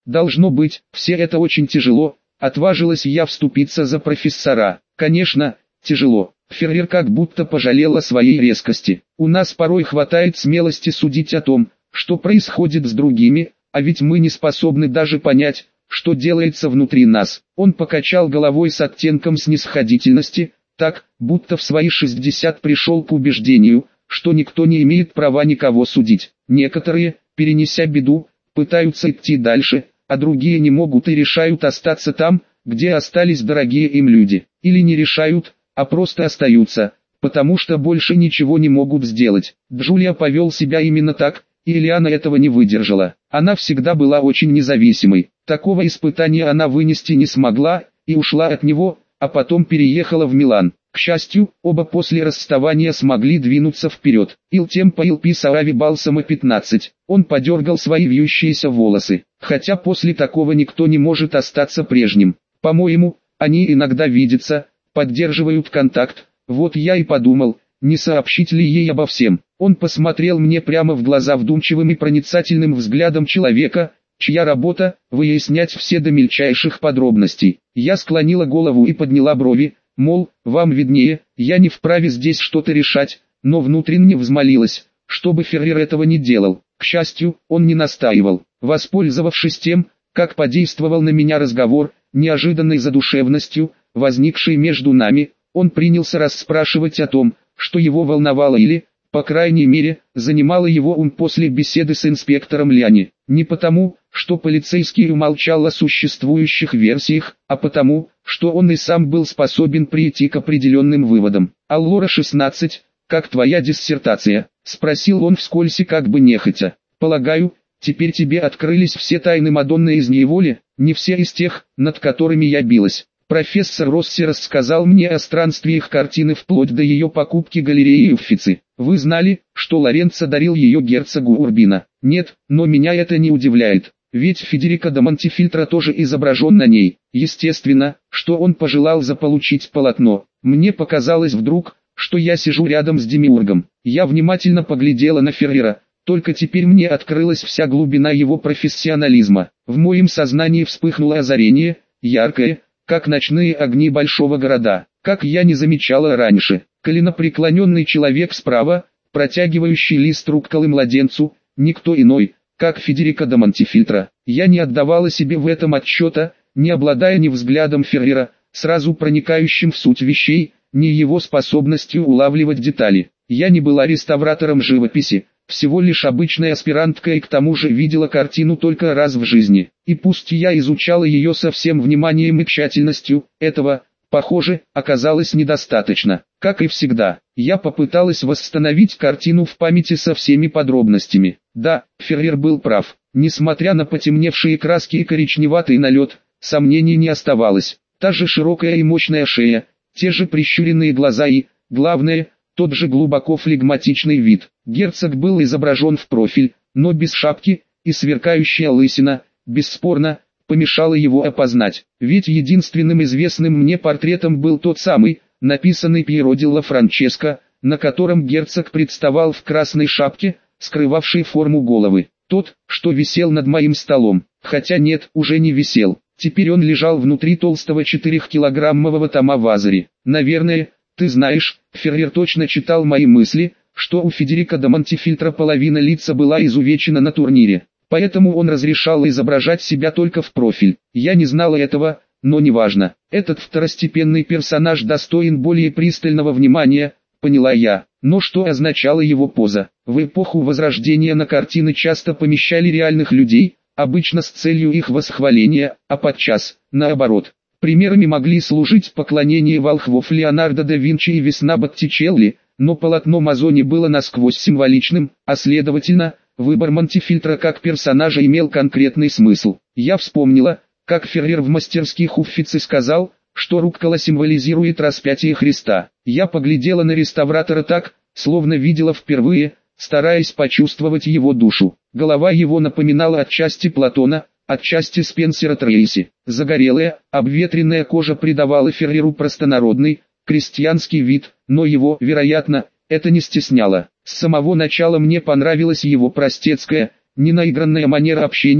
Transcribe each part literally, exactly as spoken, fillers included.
Должно быть, все это очень тяжело, отважилась я вступиться за профессора. Конечно, тяжело. Феррер как будто пожалел о своей резкости. У нас порой хватает смелости судить о том, что происходит с другими, а ведь мы не способны даже понять, что делается внутри нас. Он покачал головой с оттенком снисходительности, так, будто в свои шестьдесят пришел к убеждению, что никто не имеет права никого судить. Некоторые, перенеся беду, пытаются идти дальше, а другие не могут и решают остаться там, где остались дорогие им люди. Или не решают, а просто остаются, потому что больше ничего не могут сделать. Джулия повел себя именно так, и Элиана этого не выдержала. Она всегда была очень независимой. Такого испытания она вынести не смогла, и ушла от него, а потом переехала в Милан. К счастью, оба после расставания смогли двинуться вперед. Il tempo il pisaravi балсама пятнадцать. Он подергал свои вьющиеся волосы. Хотя после такого никто не может остаться прежним. По-моему, они иногда видятся, поддерживают контакт. Вот я и подумал, не сообщить ли ей обо всем. Он посмотрел мне прямо в глаза вдумчивым и проницательным взглядом человека, чья работа – выяснять все до мельчайших подробностей. Я склонила голову и подняла брови, мол, вам виднее, я не вправе здесь что-то решать, но внутренне взмолилась, чтобы Феррер этого не делал. К счастью, он не настаивал. Воспользовавшись тем, как подействовал на меня разговор, неожиданной задушевностью, возникшей между нами, он принялся расспрашивать о том, что его волновало или, по крайней мере, занимало его ум после беседы с инспектором Ляни. Не потому, что полицейский умолчал о существующих версиях, а потому, что он и сам был способен прийти к определенным выводам. «Аллора шестнадцать, как твоя диссертация?» – спросил он вскользь и как бы нехотя. «Полагаю, теперь тебе открылись все тайны Мадонны из неволи, не все из тех, над которыми я билась. Профессор Росси рассказал мне о странствиях картины вплоть до ее покупки галереи Уффици. Вы знали, что Лоренцо дарил ее герцогу Урбино? Нет, но меня это не удивляет, ведь Федерико де Монтефильтро тоже изображен на ней. Естественно, что он пожелал заполучить полотно. Мне показалось вдруг, что я сижу рядом с демиургом. Я внимательно поглядела на Феррера. Только теперь мне открылась вся глубина его профессионализма. В моем сознании вспыхнуло озарение, яркое, как ночные огни большого города, как я не замечала раньше. Коленопреклоненный человек справа, протягивающий лист рукколы младенцу, никто иной, как Федерико де Монтефильтро. Я не отдавала себе в этом отчета, не обладая ни взглядом Феррера, сразу проникающим в суть вещей, ни его способностью улавливать детали. Я не была реставратором живописи, всего лишь обычной аспиранткой и к тому же видела картину только раз в жизни. И пусть я изучала ее со всем вниманием и тщательностью, этого, похоже, оказалось недостаточно. Как и всегда, я попыталась восстановить картину в памяти со всеми подробностями. Да, Феррер был прав. Несмотря на потемневшие краски и коричневатый налет, сомнений не оставалось. Та же широкая и мощная шея, те же прищуренные глаза и, главное, тот же глубоко флегматичный вид. Герцог был изображен в профиль, но без шапки, и сверкающая лысина, бесспорно, помешала его опознать. Ведь единственным известным мне портретом был тот самый, написанный Пьеро делла Франческо, на котором герцог представал в красной шапке, скрывавшей форму головы. Тот, что висел над моим столом. Хотя нет, уже не висел. Теперь он лежал внутри толстого четырехкилограммового тома Вазари. Наверное, ты знаешь, Феррер точно читал мои мысли, что у Федерико де Монтефильтро половина лица была изувечена на турнире. Поэтому он разрешал изображать себя только в профиль. Я не знала этого, но неважно. Этот второстепенный персонаж достоин более пристального внимания, поняла я. Но что означала его поза? В эпоху Возрождения на картины часто помещали реальных людей, обычно с целью их восхваления, а подчас, наоборот. Примерами могли служить поклонение волхвов Леонардо да Винчи и весна Боттичелли, но полотно Мазони было насквозь символичным, а следовательно, выбор Монтефильтро как персонажа имел конкретный смысл. Я вспомнила, как Феррер в мастерских Уффици сказал, что руккола символизирует распятие Христа. Я поглядела на реставратора так, словно видела впервые, стараясь почувствовать его душу. Голова его напоминала отчасти Платона, отчасти Спенсера Трейси. Загорелая, обветренная кожа придавала Ферреру простонародный, крестьянский вид, но его, вероятно, это не стесняло. С самого начала мне понравилась его простецкая, ненаигранная манера общения,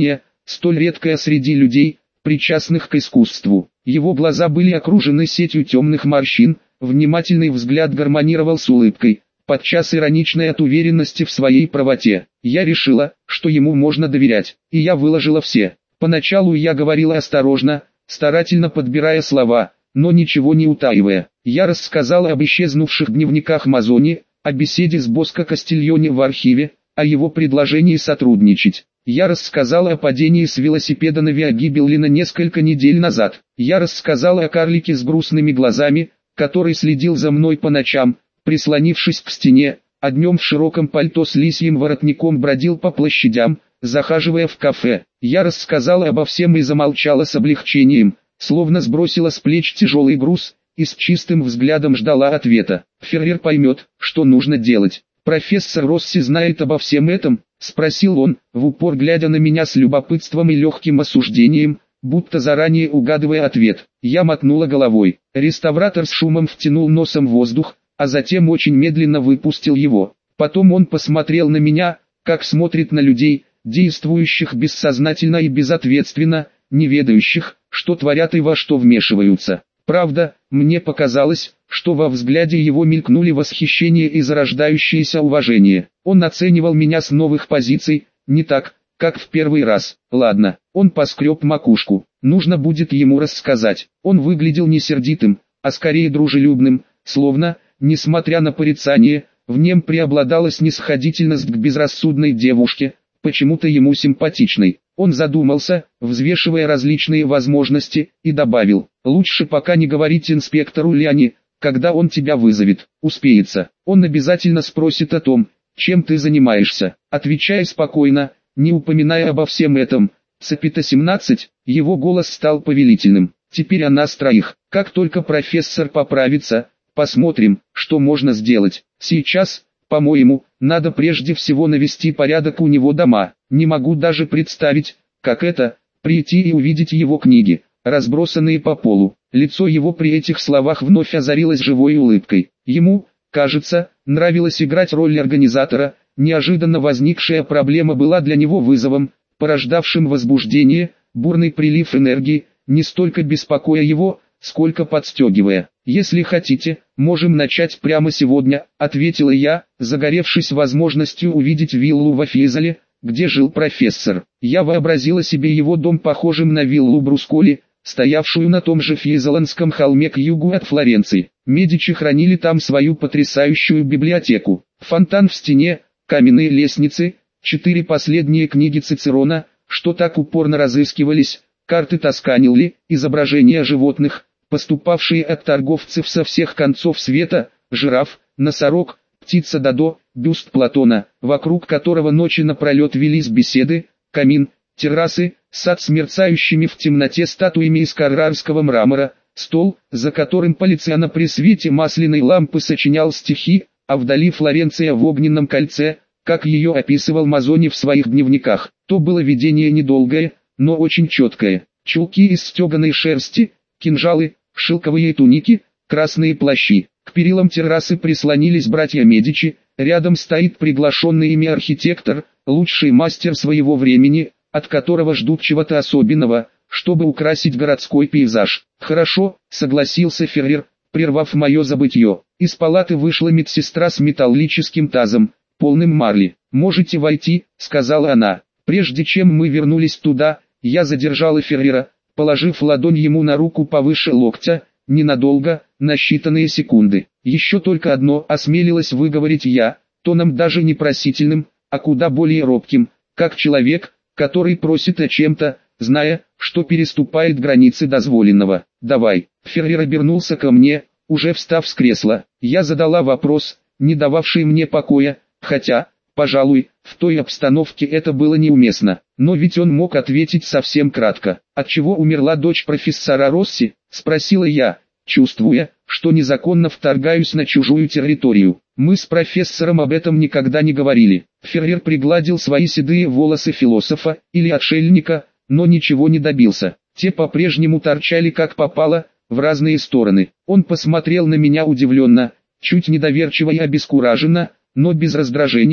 столь редкое среди людей, причастных к искусству. Его глаза были окружены сетью темных морщин, внимательный взгляд гармонировал с улыбкой, подчас ироничной от уверенности в своей правоте. Я решила, что ему можно доверять, и я выложила все. Поначалу я говорила осторожно, старательно подбирая слова, но ничего не утаивая. Я рассказала об исчезнувших дневниках Мазони, о беседе с Боско Кастильоне в архиве, о его предложении сотрудничать. Я рассказала о падении с велосипеда на Виа Гибеллина несколько недель назад. Я рассказала о карлике с грустными глазами, который следил за мной по ночам, прислонившись к стене, а днем в широком пальто с лисьим воротником бродил по площадям, захаживая в кафе. Я рассказала обо всем и замолчала с облегчением, словно сбросила с плеч тяжелый груз, и с чистым взглядом ждала ответа. Феррер поймет, что нужно делать. «Профессор Росси знает обо всем этом?» — спросил он, в упор глядя на меня с любопытством и легким осуждением, будто заранее угадывая ответ. Я мотнула головой. Реставратор с шумом втянул носом воздух, а затем очень медленно выпустил его. Потом он посмотрел на меня, как смотрит на людей, действующих бессознательно и безответственно, не ведающих, что творят и во что вмешиваются. Правда, мне показалось, что во взгляде его мелькнули восхищение и зарождающееся уважение. Он оценивал меня с новых позиций, не так, как в первый раз. Ладно, он поскреб макушку. Нужно будет ему рассказать. Он выглядел не сердитым, а скорее дружелюбным, словно, несмотря на порицание, в нем преобладала снисходительность к безрассудной девушке, почему-то ему симпатичной. Он задумался, взвешивая различные возможности, и добавил: «Лучше пока не говорить инспектору Ляни, когда он тебя вызовет. Успеется. Он обязательно спросит о том, чем ты занимаешься. Отвечай спокойно, не упоминая обо всем этом». Цепита семнадцать, его голос стал повелительным. «Теперь о нас троих. Как только профессор поправится, посмотрим, что можно сделать. Сейчас, по-моему, надо прежде всего навести порядок у него дома. Не могу даже представить, как это, прийти и увидеть его книги, разбросанные по полу». Лицо его при этих словах вновь озарилось живой улыбкой. Ему, кажется, нравилось играть роль организатора. Неожиданно возникшая проблема была для него вызовом, порождавшим возбуждение, бурный прилив энергии, не столько беспокоя его, сколько подстегивая. «Если хотите, можем начать прямо сегодня», — ответила я, загоревшись возможностью увидеть виллу во Фьезоле, где жил профессор. Я вообразила себе его дом похожим на виллу Брусколи, стоявшую на том же Фьезоланском холме к югу от Флоренции. Медичи хранили там свою потрясающую библиотеку. Фонтан в стене, каменные лестницы, четыре последние книги Цицерона, что так упорно разыскивались, карты Тосканилли, изображения животных, поступавшие от торговцев со всех концов света, жираф, носорог, птица Додо, бюст Платона, вокруг которого ночи напролет велись беседы, камин, террасы, сад с мерцающими в темноте статуями из каррарского мрамора, стол, за которым Полициано при свете масляной лампы сочинял стихи, а вдали Флоренция в огненном кольце, как ее описывал Мазони в своих дневниках. То было видение недолгое, но очень четкое. Чулки из стеганой шерсти, кинжалы, шелковые туники, красные плащи. К перилам террасы прислонились братья Медичи, рядом стоит приглашенный ими архитектор, лучший мастер своего времени, от которого ждут чего-то особенного, чтобы украсить городской пейзаж. «Хорошо», — согласился Феррер, прервав мое забытье. Из палаты вышла медсестра с металлическим тазом, полным марли. «Можете войти», — сказала она. Прежде чем мы вернулись туда, я задержала Феррера, положив ладонь ему на руку повыше локтя, ненадолго, на считанные секунды. «Еще только одно», — осмелилась выговорить я, тоном даже не просительным, а куда более робким, как человек, который просит о чем-то, зная, что переступает границы дозволенного. «Давай». Феррер обернулся ко мне, уже встав с кресла. Я задала вопрос, не дававший мне покоя, хотя, пожалуй, в той обстановке это было неуместно. Но ведь он мог ответить совсем кратко. «Отчего умерла дочь профессора Росси?» — спросила я, чувствуя, что незаконно вторгаюсь на чужую территорию. Мы с профессором об этом никогда не говорили. Феррер пригладил свои седые волосы философа, или отшельника, но ничего не добился. Те по-прежнему торчали как попало, в разные стороны. Он посмотрел на меня удивленно, чуть недоверчиво и обескураженно, но без раздражения,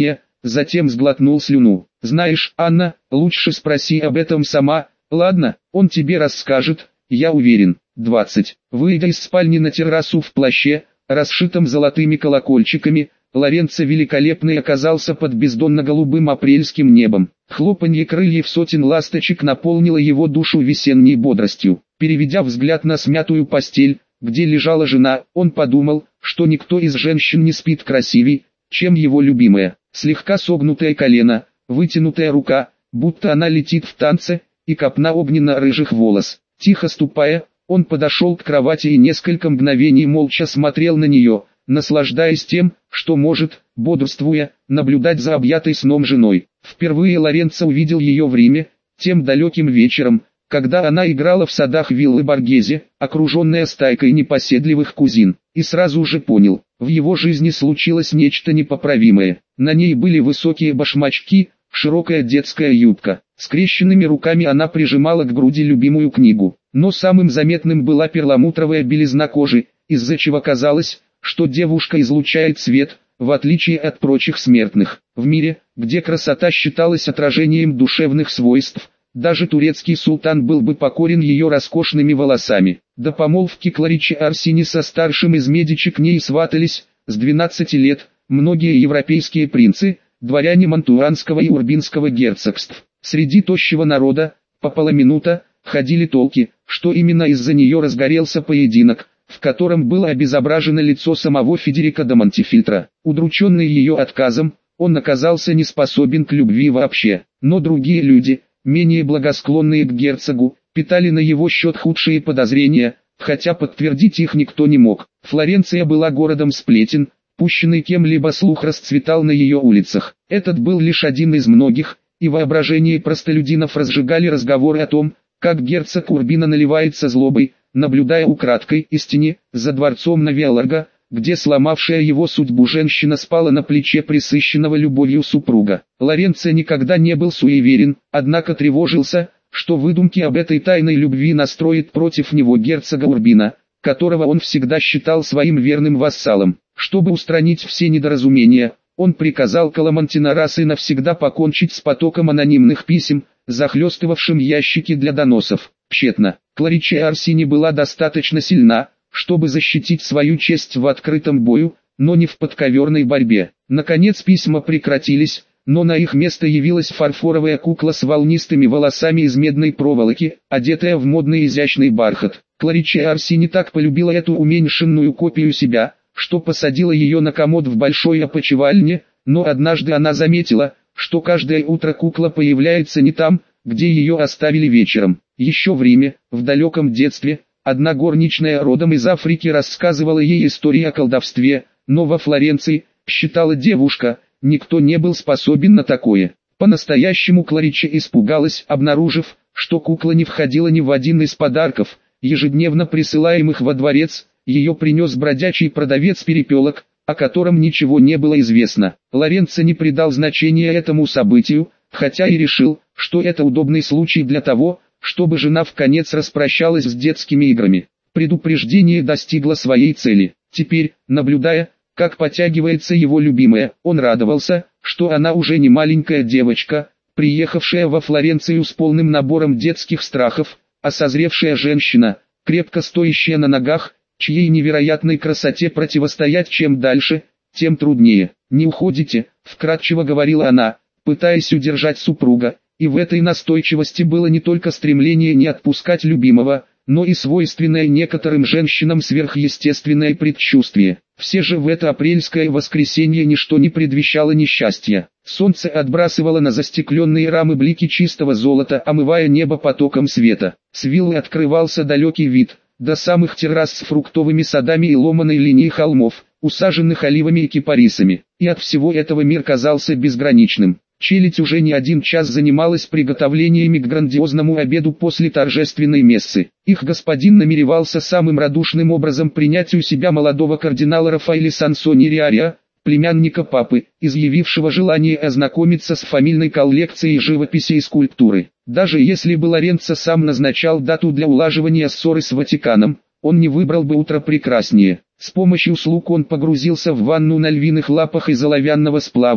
затем сглотнул слюну. «Знаешь, Анна, лучше спроси об этом сама, ладно, он тебе расскажет, я уверен». двадцать. Выйдя из спальни на террасу в плаще, расшитом золотыми колокольчиками, Лоренцо Великолепный оказался под бездонно-голубым апрельским небом. Хлопанье крыльев сотен ласточек наполнило его душу весенней бодростью. Переведя взгляд на смятую постель, где лежала жена, он подумал, что никто из женщин не спит красивей, чем его любимая. Слегка согнутое колено, вытянутая рука, будто она летит в танце, и копна огненно-рыжих волос. Тихо ступая, он подошел к кровати и несколько мгновений молча смотрел на нее, наслаждаясь тем, что может, бодрствуя, наблюдать за объятой сном женой. Впервые Лоренцо увидел ее в Риме, тем далеким вечером, когда она играла в садах виллы Боргезе, окруженная стайкой непоседливых кузин, и сразу же понял, в его жизни случилось нечто непоправимое. На ней были высокие башмачки, широкая детская юбка. Скрещенными руками она прижимала к груди любимую книгу, но самым заметным была перламутровая белизна кожи, из-за чего казалось, что девушка излучает свет, в отличие от прочих смертных. В мире, где красота считалась отражением душевных свойств, даже турецкий султан был бы покорен ее роскошными волосами. До помолвки Кларичи Арсини со старшим из Медичи к ней сватались, с двенадцати лет, многие европейские принцы, дворяне Мантуанского и Урбинского герцогств. Среди тощего народа, по полуминута, ходили толки, что именно из-за нее разгорелся поединок, в котором было обезображено лицо самого Федерико де Монтефильтро. Удрученный ее отказом, он оказался не способен к любви вообще. Но другие люди, менее благосклонные к герцогу, питали на его счет худшие подозрения, хотя подтвердить их никто не мог. Флоренция была городом сплетен, пущенный кем-либо слух расцветал на ее улицах. Этот был лишь один из многих, и воображение простолюдинов разжигали разговоры о том, как герцог Урбино наливается злобой, наблюдая украдкой из тени, за дворцом на Велларго, где сломавшая его судьбу женщина спала на плече пресыщенного любовью супруга. Лоренцо никогда не был суеверен, однако тревожился, что выдумки об этой тайной любви настроит против него герцога Урбино, которого он всегда считал своим верным вассалом. Чтобы устранить все недоразумения, он приказал Коламантино раз и навсегда покончить с потоком анонимных писем, захлестывавшим ящики для доносов. Тщетно. Кларичи Арсини была достаточно сильна, чтобы защитить свою честь в открытом бою, но не в подковерной борьбе. Наконец письма прекратились, но на их место явилась фарфоровая кукла с волнистыми волосами из медной проволоки, одетая в модный изящный бархат. Кларичи Арсини так полюбила эту уменьшенную копию себя, что посадила ее на комод в большой опочивальне, но однажды она заметила, что каждое утро кукла появляется не там, где ее оставили вечером. Еще в Риме, в далеком детстве, одна горничная родом из Африки рассказывала ей истории о колдовстве, но во Флоренции, считала девушка, никто не был способен на такое. По-настоящему Кларичи испугалась, обнаружив, что кукла не входила ни в один из подарков, ежедневно присылаемых во дворец. Ее принес бродячий продавец перепелок, о котором ничего не было известно. Лоренцо не придал значения этому событию, хотя и решил, что это удобный случай для того, чтобы жена вконец распрощалась с детскими играми. Предупреждение достигло своей цели. Теперь, наблюдая, как потягивается его любимая, он радовался, что она уже не маленькая девочка, приехавшая во Флоренцию с полным набором детских страхов, а созревшая женщина, крепко стоящая на ногах, чьей невероятной красоте противостоять чем дальше, тем труднее. «Не уходите», — вкратчиво говорила она, пытаясь удержать супруга, и в этой настойчивости было не только стремление не отпускать любимого, но и свойственное некоторым женщинам сверхъестественное предчувствие. Все же в это апрельское воскресенье ничто не предвещало несчастья. Солнце отбрасывало на застекленные рамы блики чистого золота, омывая небо потоком света. С виллы открывался далекий вид, до самых террас с фруктовыми садами и ломаной линией холмов, усаженных оливами и кипарисами. И от всего этого мир казался безграничным. Челядь уже не один час занималась приготовлениями к грандиозному обеду после торжественной мессы. Их господин намеревался самым радушным образом принять у себя молодого кардинала Рафаэля Сансони Риария, племянника папы, изъявившего желание ознакомиться с фамильной коллекцией живописи и скульптуры. Даже если бы Лоренцо сам назначал дату для улаживания ссоры с Ватиканом, он не выбрал бы утро прекраснее. С помощью слуг он погрузился в ванну на львиных лапах из оловянного сплава,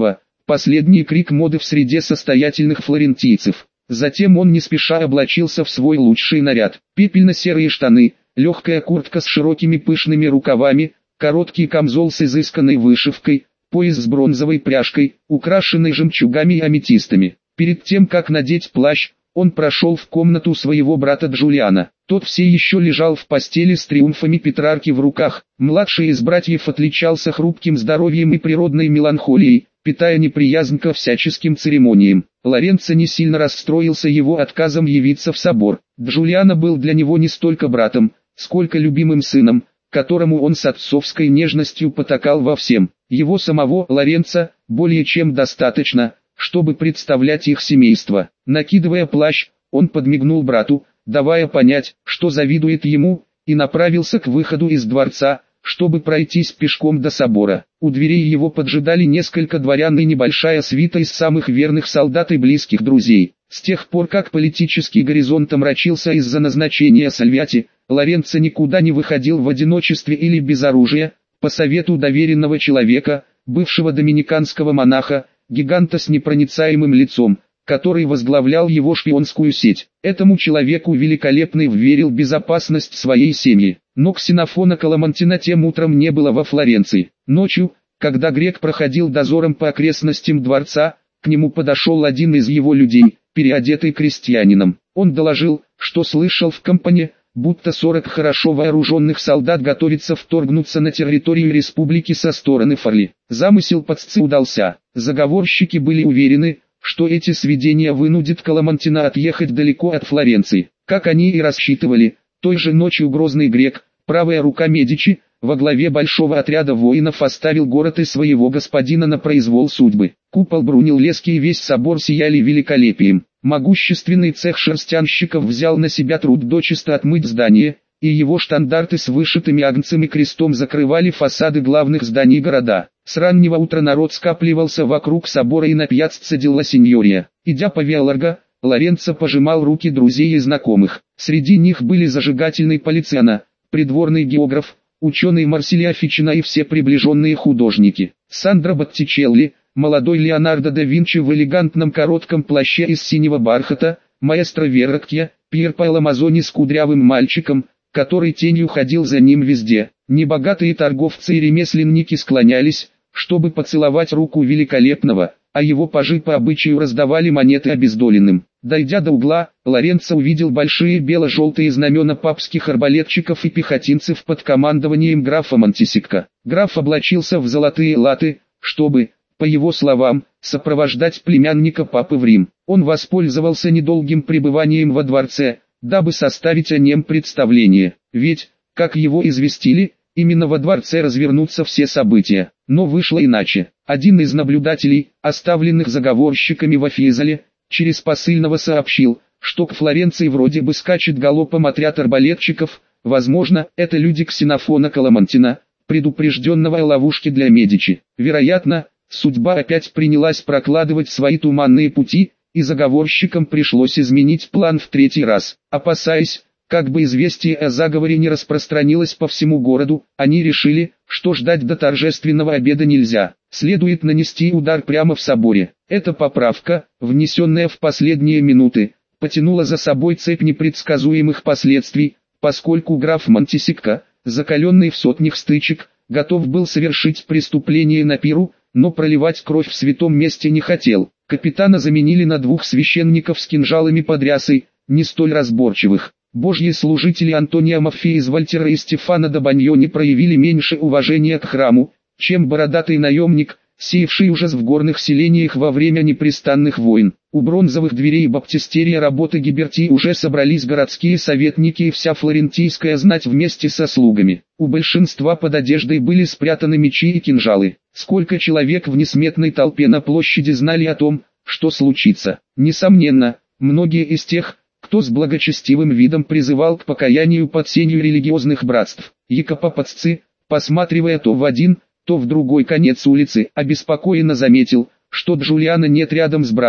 последний крик моды в среде состоятельных флорентийцев. Затем он не спеша облачился в свой лучший наряд. Пепельно-серые штаны, легкая куртка с широкими пышными рукавами, короткий камзол с изысканной вышивкой, пояс с бронзовой пряжкой, украшенный жемчугами и аметистами. Перед тем как надеть плащ, он прошел в комнату своего брата Джулиана. Тот все еще лежал в постели с триумфами Петрарки в руках. Младший из братьев отличался хрупким здоровьем и природной меланхолией, питая неприязнь ко всяческим церемониям. Лоренцо не сильно расстроился его отказом явиться в собор. Джулиано был для него не столько братом, сколько любимым сыном, которому он с отцовской нежностью потакал во всем. Его самого, Лоренцо, более чем достаточно, чтобы представлять их семейство. Накидывая плащ, он подмигнул брату, давая понять, что завидует ему, и направился к выходу из дворца, чтобы пройтись пешком до собора. У дверей его поджидали несколько дворян и небольшая свита из самых верных солдат и близких друзей. С тех пор как политический горизонт омрачился из-за назначения Сальвиати, Лоренцо никуда не выходил в одиночестве или без оружия, по совету доверенного человека, бывшего доминиканского монаха, гиганта с непроницаемым лицом, который возглавлял его шпионскую сеть. Этому человеку Великолепный вверил безопасность своей семьи. Но Ксенофона Коломантина тем утром не было во Флоренции. Ночью, когда грек проходил дозором по окрестностям дворца, к нему подошел один из его людей, переодетый крестьянином. Он доложил, что слышал в компании, будто сорок хорошо вооруженных солдат готовятся вторгнуться на территорию республики со стороны Форли. Замысел Пацци удался. Заговорщики были уверены, что эти сведения вынудят Коломантина отъехать далеко от Флоренции. Как они и рассчитывали, той же ночью грозный грек, правая рука Медичи, во главе большого отряда воинов оставил город и своего господина на произвол судьбы. Купол Брунеллески и весь собор сияли великолепием. Могущественный цех шерстянщиков взял на себя труд дочисто отмыть здание, и его штандарты с вышитыми агнцем и крестом закрывали фасады главных зданий города. С раннего утра народ скапливался вокруг собора и на пьяцце Делла Синьория. Идя по Виаларго, Лоренцо пожимал руки друзей и знакомых. Среди них были зажигательный Полициано, придворный географ, ученый Марсилиа Фичино и все приближенные художники. Сандро Боттичелли, молодой Леонардо да Винчи в элегантном коротком плаще из синего бархата, маэстро Верракья, Пьер Паоло Мазони с кудрявым мальчиком, который тенью ходил за ним везде. Небогатые торговцы и ремесленники склонялись, чтобы поцеловать руку Великолепного, а его пажи по обычаю раздавали монеты обездоленным. Дойдя до угла, Лоренцо увидел большие бело-желтые знамена папских арбалетчиков и пехотинцев под командованием графа Монтисекка. Граф облачился в золотые латы, чтобы, по его словам, сопровождать племянника папы в Рим. Он воспользовался недолгим пребыванием во дворце, дабы составить о нем представление. Ведь, как его известили, именно во дворце развернутся все события. Но вышло иначе. Один из наблюдателей, оставленных заговорщиками в Фьезоле, через посыльного сообщил, что к Флоренции вроде бы скачет галопом отряд арбалетчиков, возможно, это люди Ксенофона Коломантина, предупрежденного о ловушке для Медичи. Вероятно, судьба опять принялась прокладывать свои туманные пути, и заговорщикам пришлось изменить план в третий раз. Опасаясь, как бы известие о заговоре не распространилось по всему городу, они решили, что ждать до торжественного обеда нельзя. Следует нанести удар прямо в соборе. Эта поправка, внесенная в последние минуты, потянула за собой цепь непредсказуемых последствий, поскольку граф Монтисекка, закаленный в сотнях стычек, готов был совершить преступление на пиру, но проливать кровь в святом месте не хотел. Капитана заменили на двух священников с кинжалами под рясой, не столь разборчивых. Божьи служители Антонио Маффи из Вольтера и Стефано да Баньони проявили меньше уважения к храму, чем бородатый наемник, сеявший ужас в горных селениях во время непрестанных войн. У бронзовых дверей баптистерия работы Гиберти уже собрались городские советники и вся флорентийская знать вместе со слугами. У большинства под одеждой были спрятаны мечи и кинжалы. Сколько человек в несметной толпе на площади знали о том, что случится? Несомненно, многие из тех, кто с благочестивым видом призывал к покаянию под сенью религиозных братств. Якопо Пацци, посматривая то в один, то в другой конец улицы, обеспокоенно заметил, что Джулиана нет рядом с братом,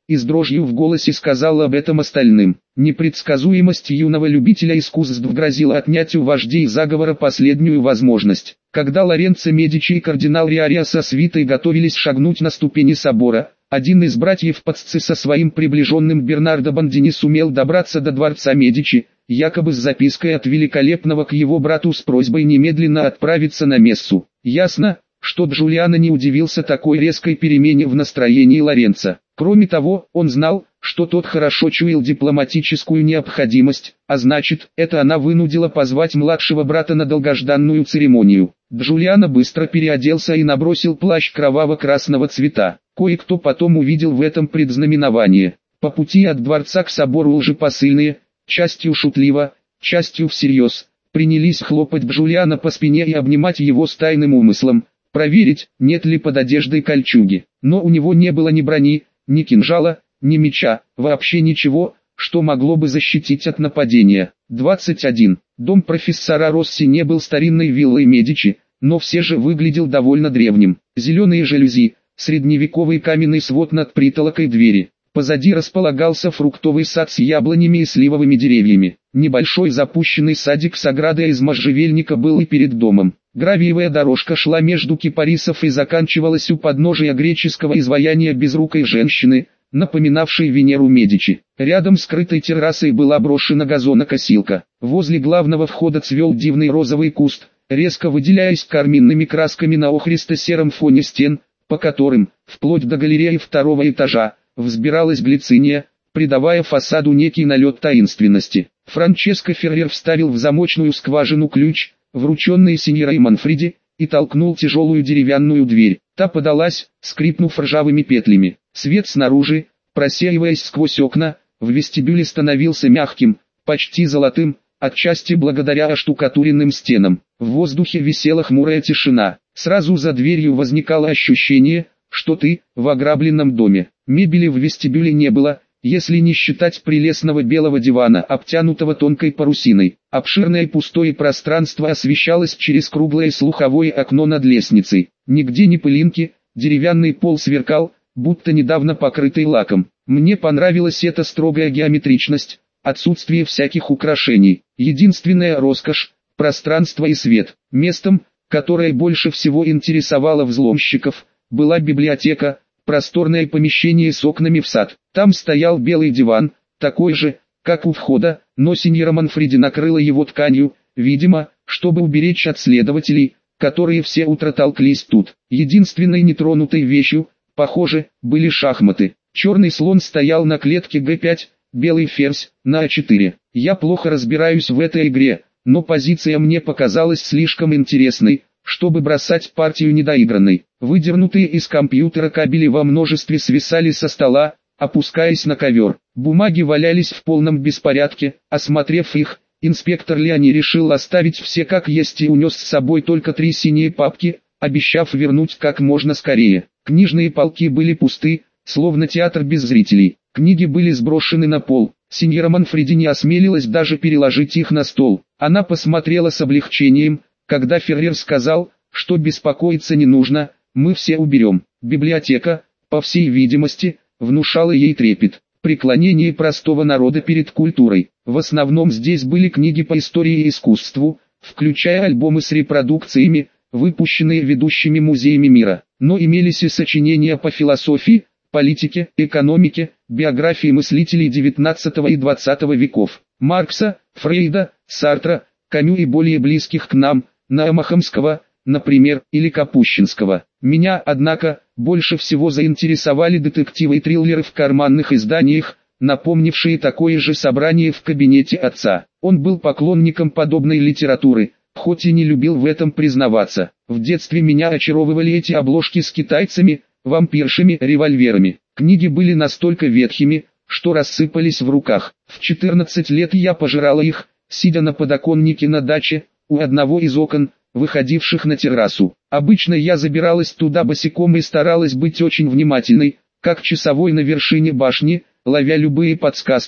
и с дрожью в голосе сказал об этом остальным. Непредсказуемость юного любителя искусств грозила отнять у вождей заговора последнюю возможность. Когда Лоренцо Медичи и кардинал Риариа со свитой готовились шагнуть на ступени собора, один из братьев Пацци со своим приближенным Бернардо Бандини сумел добраться до дворца Медичи, якобы с запиской от великолепного к его брату с просьбой немедленно отправиться на мессу. Ясно, что Джулиано не удивился такой резкой перемене в настроении Лоренцо. Кроме того, он знал, что тот хорошо чуял дипломатическую необходимость, а значит, это она вынудила позвать младшего брата на долгожданную церемонию. Джулиано быстро переоделся и набросил плащ кроваво-красного цвета. Кое-кто потом увидел в этом предзнаменование. По пути от дворца к собору лжепосыльные, частью шутливо, частью всерьез, принялись хлопать Джулиано по спине и обнимать его с тайным умыслом, проверить, нет ли под одеждой кольчуги. Но у него не было ни брони, ни кинжала, ни меча, вообще ничего, что могло бы защитить от нападения. двадцать один. Дом профессора Росси не был старинной виллой Медичи, но все же выглядел довольно древним. Зеленые жалюзи, средневековый каменный свод над притолокой двери. Позади располагался фруктовый сад с яблонями и сливовыми деревьями. Небольшой запущенный садик с оградой из можжевельника был и перед домом. Гравиевая дорожка шла между кипарисов и заканчивалась у подножия греческого изваяния безрукой женщины, напоминавшей Венеру Медичи. Рядом с крытой террасой была брошена газонокосилка. Возле главного входа цвел дивный розовый куст, резко выделяясь карминными красками на охристо-сером фоне стен, по которым, вплоть до галереи второго этажа, взбиралась глициния, придавая фасаду некий налет таинственности. Франческо Феррер вставил в замочную скважину ключ, врученный сеньорой Манфреди, и толкнул тяжелую деревянную дверь. Та подалась, скрипнув ржавыми петлями. Свет снаружи, просеиваясь сквозь окна, в вестибюле становился мягким, почти золотым, отчасти благодаря оштукатуренным стенам. В воздухе висела хмурая тишина. Сразу за дверью возникало ощущение, что ты в ограбленном доме. Мебели в вестибюле не было, если не считать прелестного белого дивана, обтянутого тонкой парусиной. Обширное пустое пространство освещалось через круглое слуховое окно над лестницей. Нигде ни пылинки, деревянный пол сверкал, будто недавно покрытый лаком. Мне понравилась эта строгая геометричность, отсутствие всяких украшений. Единственная роскошь – пространство и свет. Местом, которое больше всего интересовало взломщиков, была библиотека, просторное помещение с окнами в сад. Там стоял белый диван, такой же, как у входа, но сеньора Манфреди накрыла его тканью, видимо, чтобы уберечь от следователей, которые все утро толклись тут. Единственной нетронутой вещью, похоже, были шахматы. Черный слон стоял на клетке Г пять, белый ферзь на А четыре. Я плохо разбираюсь в этой игре, но позиция мне показалась слишком интересной, чтобы бросать партию недоигранной. Выдернутые из компьютера кабели во множестве свисали со стола, опускаясь на ковер. Бумаги валялись в полном беспорядке. Осмотрев их, инспектор Леони решил оставить все как есть и унес с собой только три синие папки, обещав вернуть как можно скорее. Книжные полки были пусты, словно театр без зрителей. Книги были сброшены на пол. Сеньора Манфреди не осмелилась даже переложить их на стол. Она посмотрела с облегчением, когда Феррер сказал, что беспокоиться не нужно, мы все уберем. Библиотека, по всей видимости, внушала ей трепет, преклонение простого народа перед культурой. В основном здесь были книги по истории и искусству, включая альбомы с репродукциями, выпущенные ведущими музеями мира. Но имелись и сочинения по философии, политике, экономике, биографии мыслителей девятнадцатого и двадцатого веков. Маркса, Фрейда, Сартра, Камю и более близких к нам, Наумахомского, например, или Капущинского. Меня, однако, больше всего заинтересовали детективы и триллеры в карманных изданиях, напомнившие такое же собрание в кабинете отца. Он был поклонником подобной литературы, хоть и не любил в этом признаваться. В детстве меня очаровывали эти обложки с китайцами, вампиршами, револьверами. Книги были настолько ветхими, что рассыпались в руках. В четырнадцать лет я пожирала их, сидя на подоконнике на даче, у одного из окон, выходивших на террасу. Обычно я забиралась туда босиком и старалась быть очень внимательной, как часовой на вершине башни, ловя любые подсказки,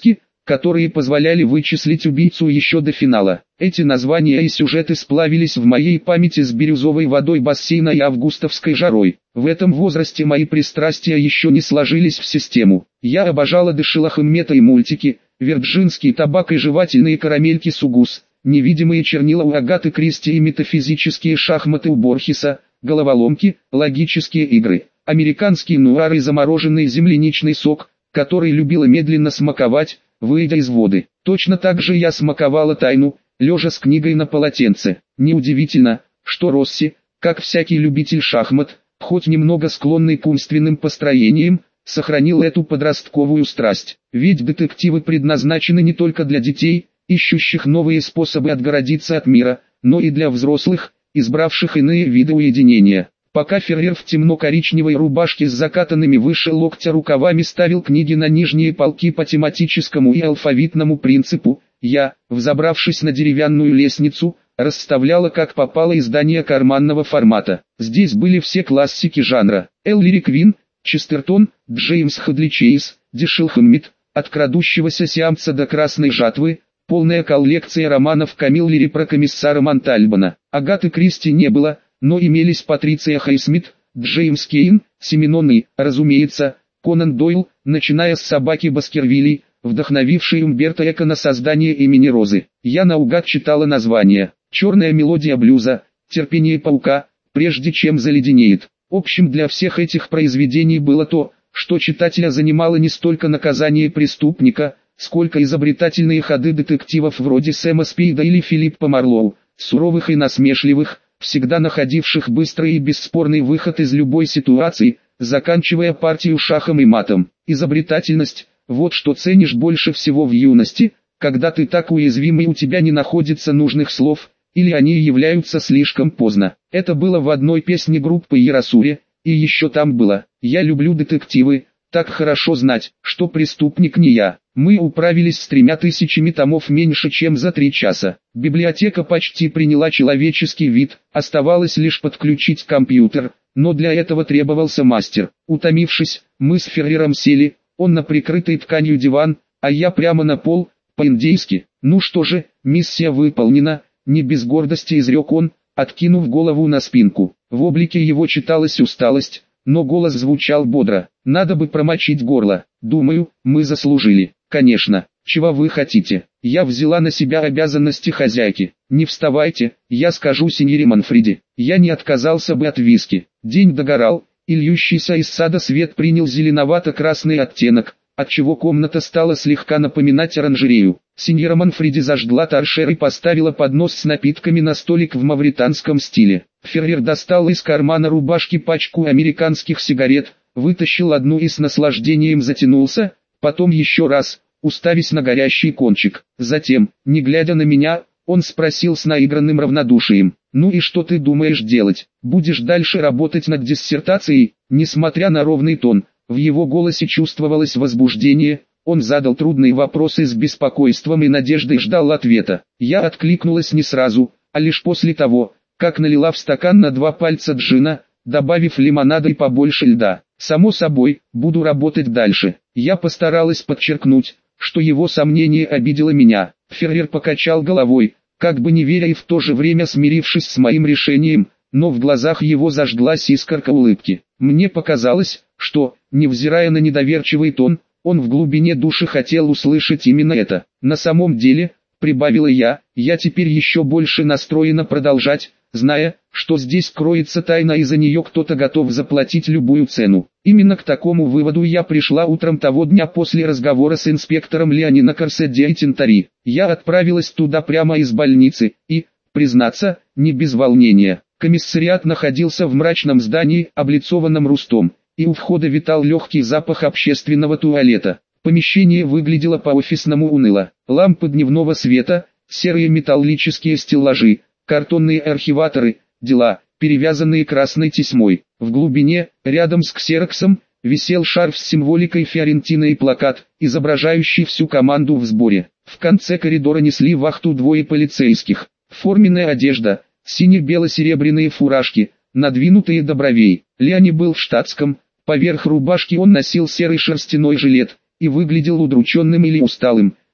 которые позволяли вычислить убийцу еще до финала. Эти названия и сюжеты сплавились в моей памяти с бирюзовой водой бассейна и августовской жарой. В этом возрасте мои пристрастия еще не сложились в систему. Я обожала Дешилахмета и мультики, вирджинский табак и жевательные карамельки Сугус, невидимые чернила у Агаты Кристи и метафизические шахматы у Борхеса, головоломки, логические игры, американский нуар и замороженный земляничный сок, который любила медленно смаковать, выйдя из воды. Точно так же я смаковала тайну, лежа с книгой на полотенце. Неудивительно, что Росси, как всякий любитель шахмат, хоть немного склонный к умственным построениям, сохранил эту подростковую страсть. Ведь детективы предназначены не только для детей, ищущих новые способы отгородиться от мира, но и для взрослых, избравших иные виды уединения. Пока Феррер в темно-коричневой рубашке с закатанными выше локтя рукавами ставил книги на нижние полки по тематическому и алфавитному принципу, я, взобравшись на деревянную лестницу, расставляла как попало издания карманного формата. Здесь были все классики жанра: Эллири Квин, Честертон, Джеймс Хадли Чейз, Дешилахмет, от крадущегося сиамца до красной жатвы, полная коллекция романов Камил Лири про комиссара Монтальбана. Агаты Кристи не было, но имелись Патриция Хейсмит, Джеймс Кейн, Семенон и, разумеется, Конан Дойл, начиная с «Собаки Баскервилей», вдохновивший Умберто Эко на создание «Имени Розы». Я наугад читала названия: «Черная мелодия блюза», «Терпение паука», «Прежде чем заледенеет». Общим для всех этих произведений было то, что читателя занимало не столько наказание преступника, сколько изобретательные ходы детективов вроде Сэма Спейда или Филиппа Марлоу, суровых и насмешливых, всегда находивших быстрый и бесспорный выход из любой ситуации, заканчивая партию шахом и матом. Изобретательность – вот что ценишь больше всего в юности, когда ты так уязвим и у тебя не находится нужных слов, или они являются слишком поздно. Это было в одной песне группы Ярасури, и еще там было: «Я люблю детективы, так хорошо знать, что преступник не я». Мы управились с тремя тысячами томов меньше чем за три часа. Библиотека почти приняла человеческий вид, оставалось лишь подключить компьютер, но для этого требовался мастер. Утомившись, мы с Феррером сели, он на прикрытый тканью диван, а я прямо на пол, по-индейски. «Ну что же, миссия выполнена», — не без гордости изрек он, откинув голову на спинку. В облике его читалась усталость, но голос звучал бодро. «Надо бы промочить горло. Думаю, мы заслужили». «Конечно, чего вы хотите?» Я взяла на себя обязанности хозяйки. «Не вставайте, я скажу сеньоре Манфреди». Я не отказался бы от виски. День догорал, и льющийся из сада свет принял зеленовато-красный оттенок, отчего комната стала слегка напоминать оранжерею. Сеньора Манфреди зажгла торшер и поставила поднос с напитками на столик в мавританском стиле. Феррер достал из кармана рубашки пачку американских сигарет, вытащил одну и с наслаждением затянулся, потом еще раз, уставясь на горящий кончик. Затем, не глядя на меня, он спросил с наигранным равнодушием: «Ну и что ты думаешь делать? Будешь дальше работать над диссертацией?» Несмотря на ровный тон, в его голосе чувствовалось возбуждение. Он задал трудные вопросы с беспокойством и надеждой ждал ответа. Я откликнулась не сразу, а лишь после того, как налила в стакан на два пальца джина, добавив лимонада и побольше льда. «Само собой, буду работать дальше». Я постаралась подчеркнуть, что его сомнение обидело меня. Феррер покачал головой, как бы не веря и в то же время смирившись с моим решением, но в глазах его зажглась искорка улыбки. Мне показалось, что, невзирая на недоверчивый тон, он в глубине души хотел услышать именно это. «На самом деле», — прибавила я, — «я теперь еще больше настроена продолжать, зная, что здесь кроется тайна и за нее кто-то готов заплатить любую цену». Именно к такому выводу я пришла утром того дня после разговора с инспектором Леонино Корседе и Тинтари. Я отправилась туда прямо из больницы, и, признаться, не без волнения. Комиссариат находился в мрачном здании, облицованном рустом, и у входа витал легкий запах общественного туалета. Помещение выглядело по-офисному уныло. Лампы дневного света, серые металлические стеллажи, картонные архиваторы, дела, перевязанные красной тесьмой. В глубине, рядом с ксероксом, висел шарф с символикой Фиорентино и плакат, изображающий всю команду в сборе. В конце коридора несли вахту двое полицейских. Форменная одежда, сине-бело-серебряные фуражки, надвинутые до бровей. Леони был в штатском, поверх рубашки он носил серый шерстяной жилет, и выглядел удрученным или усталым,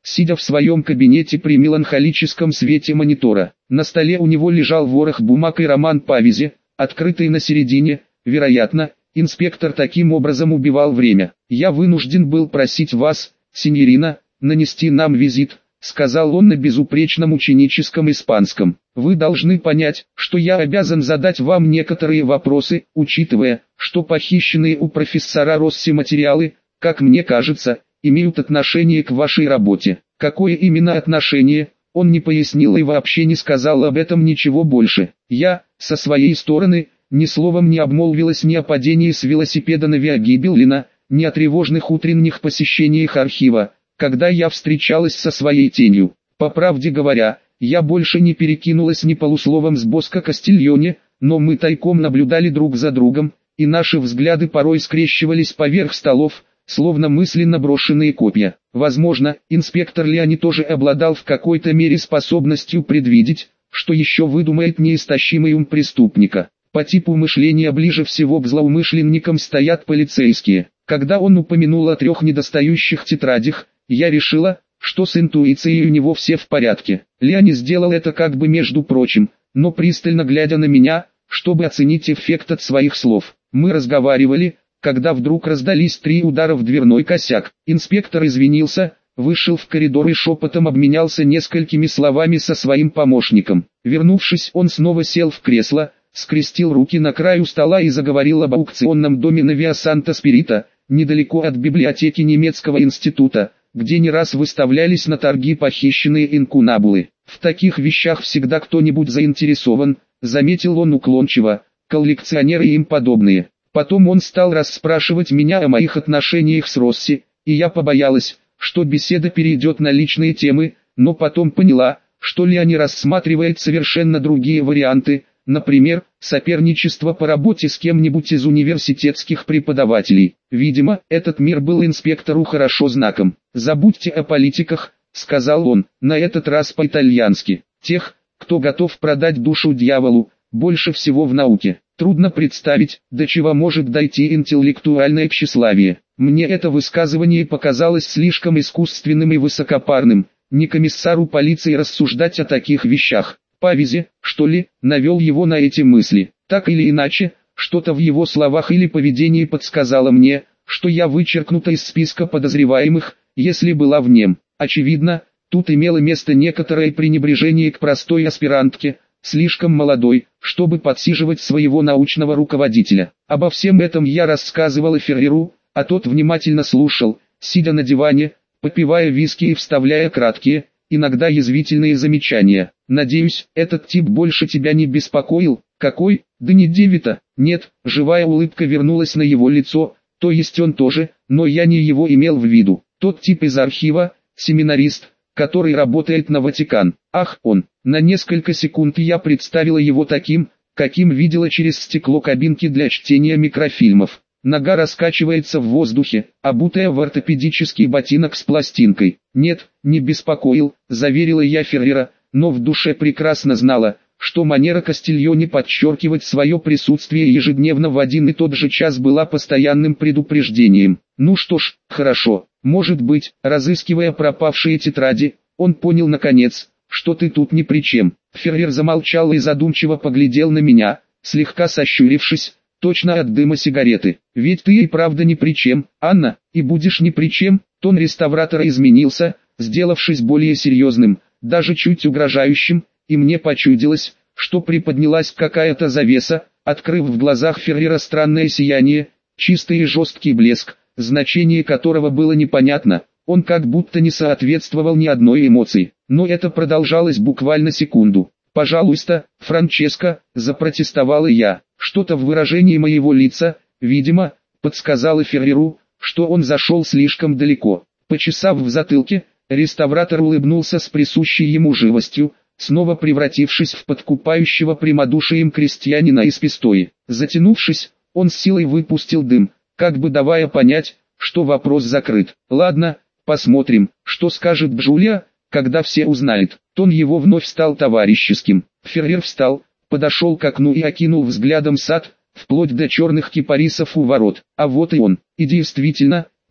сидя в своем кабинете при меланхолическом свете монитора. На столе у него лежал ворох бумаг и роман Павизи, открытый на середине. Вероятно, инспектор таким образом убивал время. «Я вынужден был просить вас, синьорина, нанести нам визит», — сказал он на безупречном ученическом испанском. «Вы должны понять, что я обязан задать вам некоторые вопросы, учитывая, что похищенные у профессора Росси материалы, как мне кажется, имеют отношение к вашей работе». Какое именно отношение, он не пояснил и вообще не сказал об этом ничего больше. Я, со своей стороны, ни словом не обмолвилась ни о падении с велосипеда на Виа Гибеллина, ни о тревожных утренних посещениях архива, когда я встречалась со своей тенью. По правде говоря, я больше не перекинулась ни полусловом с Боско Кастильоне, но мы тайком наблюдали друг за другом, и наши взгляды порой скрещивались поверх столов, словно мысленно брошенные копья. Возможно, инспектор Леони тоже обладал в какой-то мере способностью предвидеть, что еще выдумает неистощимый ум преступника. По типу мышления ближе всего к злоумышленникам стоят полицейские. Когда он упомянул о трех недостающих тетрадях, я решила, что с интуицией у него все в порядке. Леони сделал это как бы между прочим, но пристально глядя на меня, чтобы оценить эффект от своих слов. Мы разговаривали, когда вдруг раздались три удара в дверной косяк. Инспектор извинился, вышел в коридор и шепотом обменялся несколькими словами со своим помощником. Вернувшись, он снова сел в кресло, скрестил руки на краю стола и заговорил об аукционном доме на Виа Санта-Спирита, недалеко от библиотеки немецкого института, где не раз выставлялись на торги похищенные инкунабулы. В таких вещах всегда кто-нибудь заинтересован, заметил он уклончиво, коллекционеры и им подобные. Потом он стал расспрашивать меня о моих отношениях с Росси, и я побоялась, что беседа перейдет на личные темы, но потом поняла, что Леони рассматривает совершенно другие варианты, например, соперничество по работе с кем-нибудь из университетских преподавателей. Видимо, этот мир был инспектору хорошо знаком. «Забудьте о политиках», — сказал он, на этот раз по-итальянски. «Тех, кто готов продать душу дьяволу, больше всего в науке. Трудно представить, до чего может дойти интеллектуальное тщеславие. Мне это высказывание показалось слишком искусственным и высокопарным. Не комиссару полиции рассуждать о таких вещах. Павизи, что ли, навел его на эти мысли. Так или иначе, что-то в его словах или поведении подсказало мне, что я вычеркнута из списка подозреваемых, если была в нем. Очевидно, тут имело место некоторое пренебрежение к простой аспирантке, слишком молодой, чтобы подсиживать своего научного руководителя. Обо всем этом я рассказывала Ферреру, а тот внимательно слушал, сидя на диване, попивая виски и вставляя краткие, иногда язвительные замечания. «Надеюсь, этот тип больше тебя не беспокоил?» «Какой? Да не Девита». «Нет», живая улыбка вернулась на его лицо, то есть он тоже, но я не его имел в виду. Тот тип из архива, семинарист, который работает на Ватикан. Ах, он. На несколько секунд я представила его таким, каким видела через стекло кабинки для чтения микрофильмов. Нога раскачивается в воздухе, обутая в ортопедический ботинок с пластинкой. «Нет, не беспокоил», заверила я Феррера, но в душе прекрасно знала, что манера Кастильоне подчеркивать свое присутствие ежедневно в один и тот же час была постоянным предупреждением. Ну что ж, хорошо, может быть, разыскивая пропавшие тетради, он понял наконец, что ты тут ни при чем. Феррер замолчал и задумчиво поглядел на меня, слегка сощурившись, точно от дыма сигареты. «Ведь ты и правда ни при чем, Анна, и будешь ни при чем». Тон реставратора изменился, сделавшись более серьезным, даже чуть угрожающим, и мне почудилось, что приподнялась какая-то завеса, открыв в глазах Феррера странное сияние, чистый и жесткий блеск, значение которого было непонятно. Он как будто не соответствовал ни одной эмоции, но это продолжалось буквально секунду. «Пожалуйста, Франческо», — запротестовала я. Что-то в выражении моего лица, видимо, подсказало Ферреру, что он зашел слишком далеко. Почесав в затылке, реставратор улыбнулся с присущей ему живостью, снова превратившись в подкупающего прямодушием крестьянина из Пистои. Затянувшись, он с силой выпустил дым, как бы давая понять, что вопрос закрыт. «Ладно, посмотрим, что скажет Джулия, когда все узнают». Тон его вновь стал товарищеским. Феррер встал, подошел к окну и окинул взглядом сад, вплоть до черных кипарисов у ворот. А вот и он. И действительно,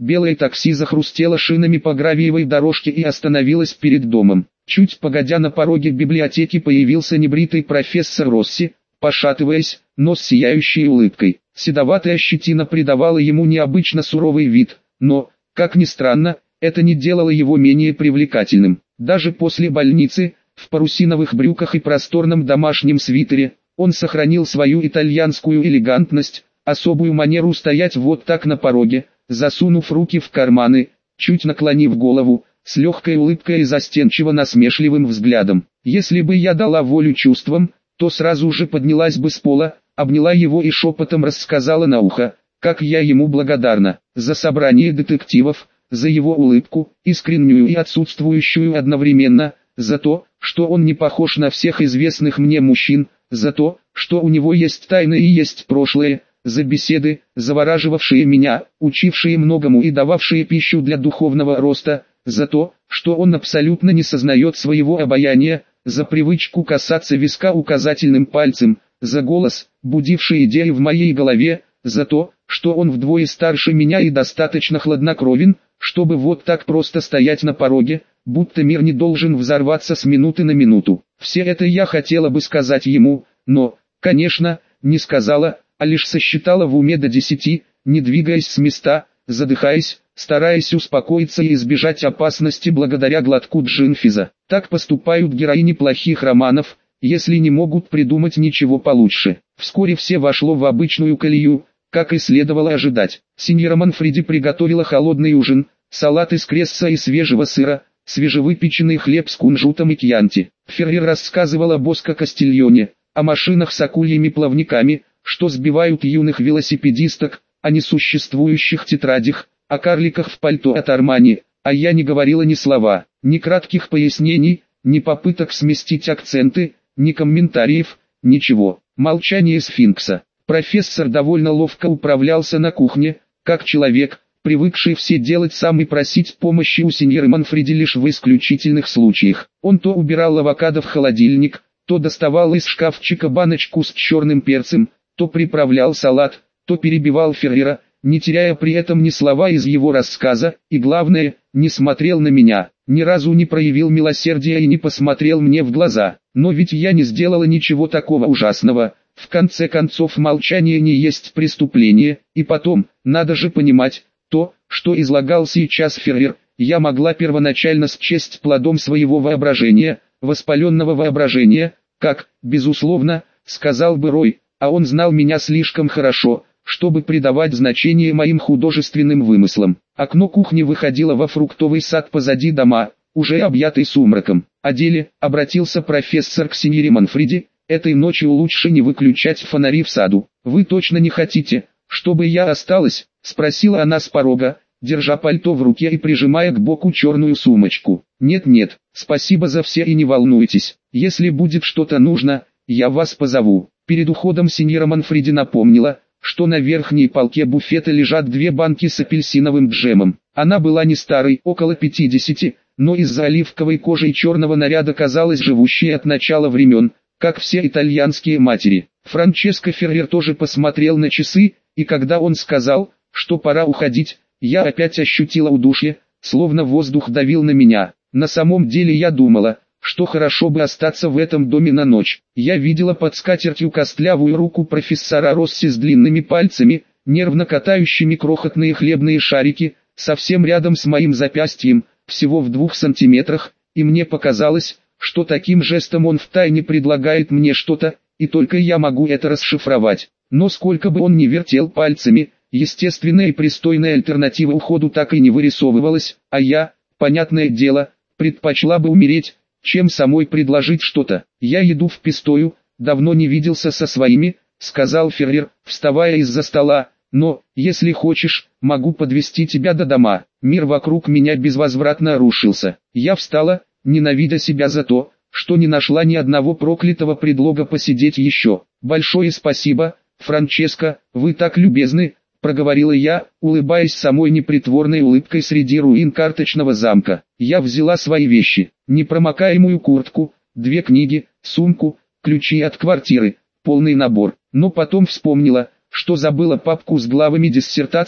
Белое такси захрустело шинами по гравиевой дорожке и остановилось перед домом. Чуть погодя на пороге библиотеки появился небритый профессор Росси, пошатываясь, но с сияющей улыбкой. Седоватая щетина придавала ему необычно суровый вид, но, как ни странно, это не делало его менее привлекательным. Даже после больницы, в парусиновых брюках и просторном домашнем свитере, он сохранил свою итальянскую элегантность, особую манеру стоять вот так на пороге, засунув руки в карманы, чуть наклонив голову, с легкой улыбкой и застенчиво насмешливым взглядом. Если бы я дала волю чувствам, то сразу же поднялась бы с пола, обняла его и шепотом рассказала на ухо, как я ему благодарна за собрание детективов, за его улыбку, искреннюю и отсутствующую одновременно, за то, что он не похож на всех известных мне мужчин, за то, что у него есть тайны и есть прошлое, за беседы, завораживавшие меня, учившие многому и дававшие пищу для духовного роста, за то, что он абсолютно не сознает своего обаяния, за привычку касаться виска указательным пальцем, за голос, будивший идеи в моей голове, за то, что он вдвое старше меня и достаточно хладнокровен, чтобы вот так просто стоять на пороге, будто мир не должен взорваться с минуты на минуту. Все это я хотела бы сказать ему, но, конечно, не сказала, а лишь сосчитала в уме до десяти, не двигаясь с места, задыхаясь, стараясь успокоиться и избежать опасности благодаря глотку джинфиза. Так поступают героини плохих романов, если не могут придумать ничего получше. Вскоре все вошло в обычную колею, как и следовало ожидать. Синьора Манфреди приготовила холодный ужин, салат из кресса и свежего сыра, свежевыпеченный хлеб с кунжутом и кьянти. Феррер рассказывал о Боско Кастильоне, о машинах с акульями плавниками, что сбивают юных велосипедисток, о несуществующих тетрадях, о карликах в пальто от Армани, а я не говорила ни слова, ни кратких пояснений, ни попыток сместить акценты, ни комментариев, ничего. Молчание сфинкса. Профессор довольно ловко управлялся на кухне, как человек, привыкший все делать сам и просить помощи у сеньоры Манфреди лишь в исключительных случаях. Он то убирал авокадо в холодильник, то доставал из шкафчика баночку с черным перцем, то приправлял салат, то перебивал Феррера, не теряя при этом ни слова из его рассказа, и главное, не смотрел на меня, ни разу не проявил милосердия и не посмотрел мне в глаза. Но ведь я не сделала ничего такого ужасного. В конце концов, молчание не есть преступление, и потом, надо же понимать, то, что излагал сейчас Феррер, я могла первоначально счесть плодом своего воображения, воспаленного воображения, как, безусловно, сказал бы Рой, а он знал меня слишком хорошо, чтобы придавать значение моим художественным вымыслам. Окно кухни выходило во фруктовый сад позади дома, уже объятый сумраком. «О деле», — обратился профессор к сеньоре Манфреди, — «этой ночью лучше не выключать фонари в саду. Вы точно не хотите, чтобы я осталась?» — спросила она с порога, держа пальто в руке и прижимая к боку черную сумочку. «Нет-нет, спасибо за все и не волнуйтесь. Если будет что-то нужно, я вас позову». Перед уходом сеньора Манфреди напомнила, что на верхней полке буфета лежат две банки с апельсиновым джемом. Она была не старой, около пятидесяти, но из-за оливковой кожи и черного наряда казалась живущей от начала времен, как все итальянские матери. Франческо Феррер тоже посмотрел на часы, и когда он сказал, что пора уходить, я опять ощутила удушье, словно воздух давил на меня. На самом деле я думала, что хорошо бы остаться в этом доме на ночь. Я видела под скатертью костлявую руку профессора Росси с длинными пальцами, нервно катающими крохотные хлебные шарики, совсем рядом с моим запястьем, всего в двух сантиметрах, и мне показалось, что таким жестом он втайне предлагает мне что-то, и только я могу это расшифровать. Но сколько бы он ни вертел пальцами, естественная и пристойная альтернатива уходу так и не вырисовывалась, а я, понятное дело, предпочла бы умереть, чем самой предложить что-то. «Я иду в Пистою, давно не виделся со своими», — сказал Феррер, вставая из-за стола, «но, если хочешь, могу подвести тебя до дома». Мир вокруг меня безвозвратно рушился. Я встала, ненавидя себя за то, что не нашла ни одного проклятого предлога посидеть еще. «Большое спасибо, Франческо, вы так любезны», — проговорила я, улыбаясь самой непритворной улыбкой среди руин карточного замка. Я взяла свои вещи, непромокаемую куртку, две книги, сумку, ключи от квартиры, полный набор. Но потом вспомнила, что забыла папку с главами диссертаций,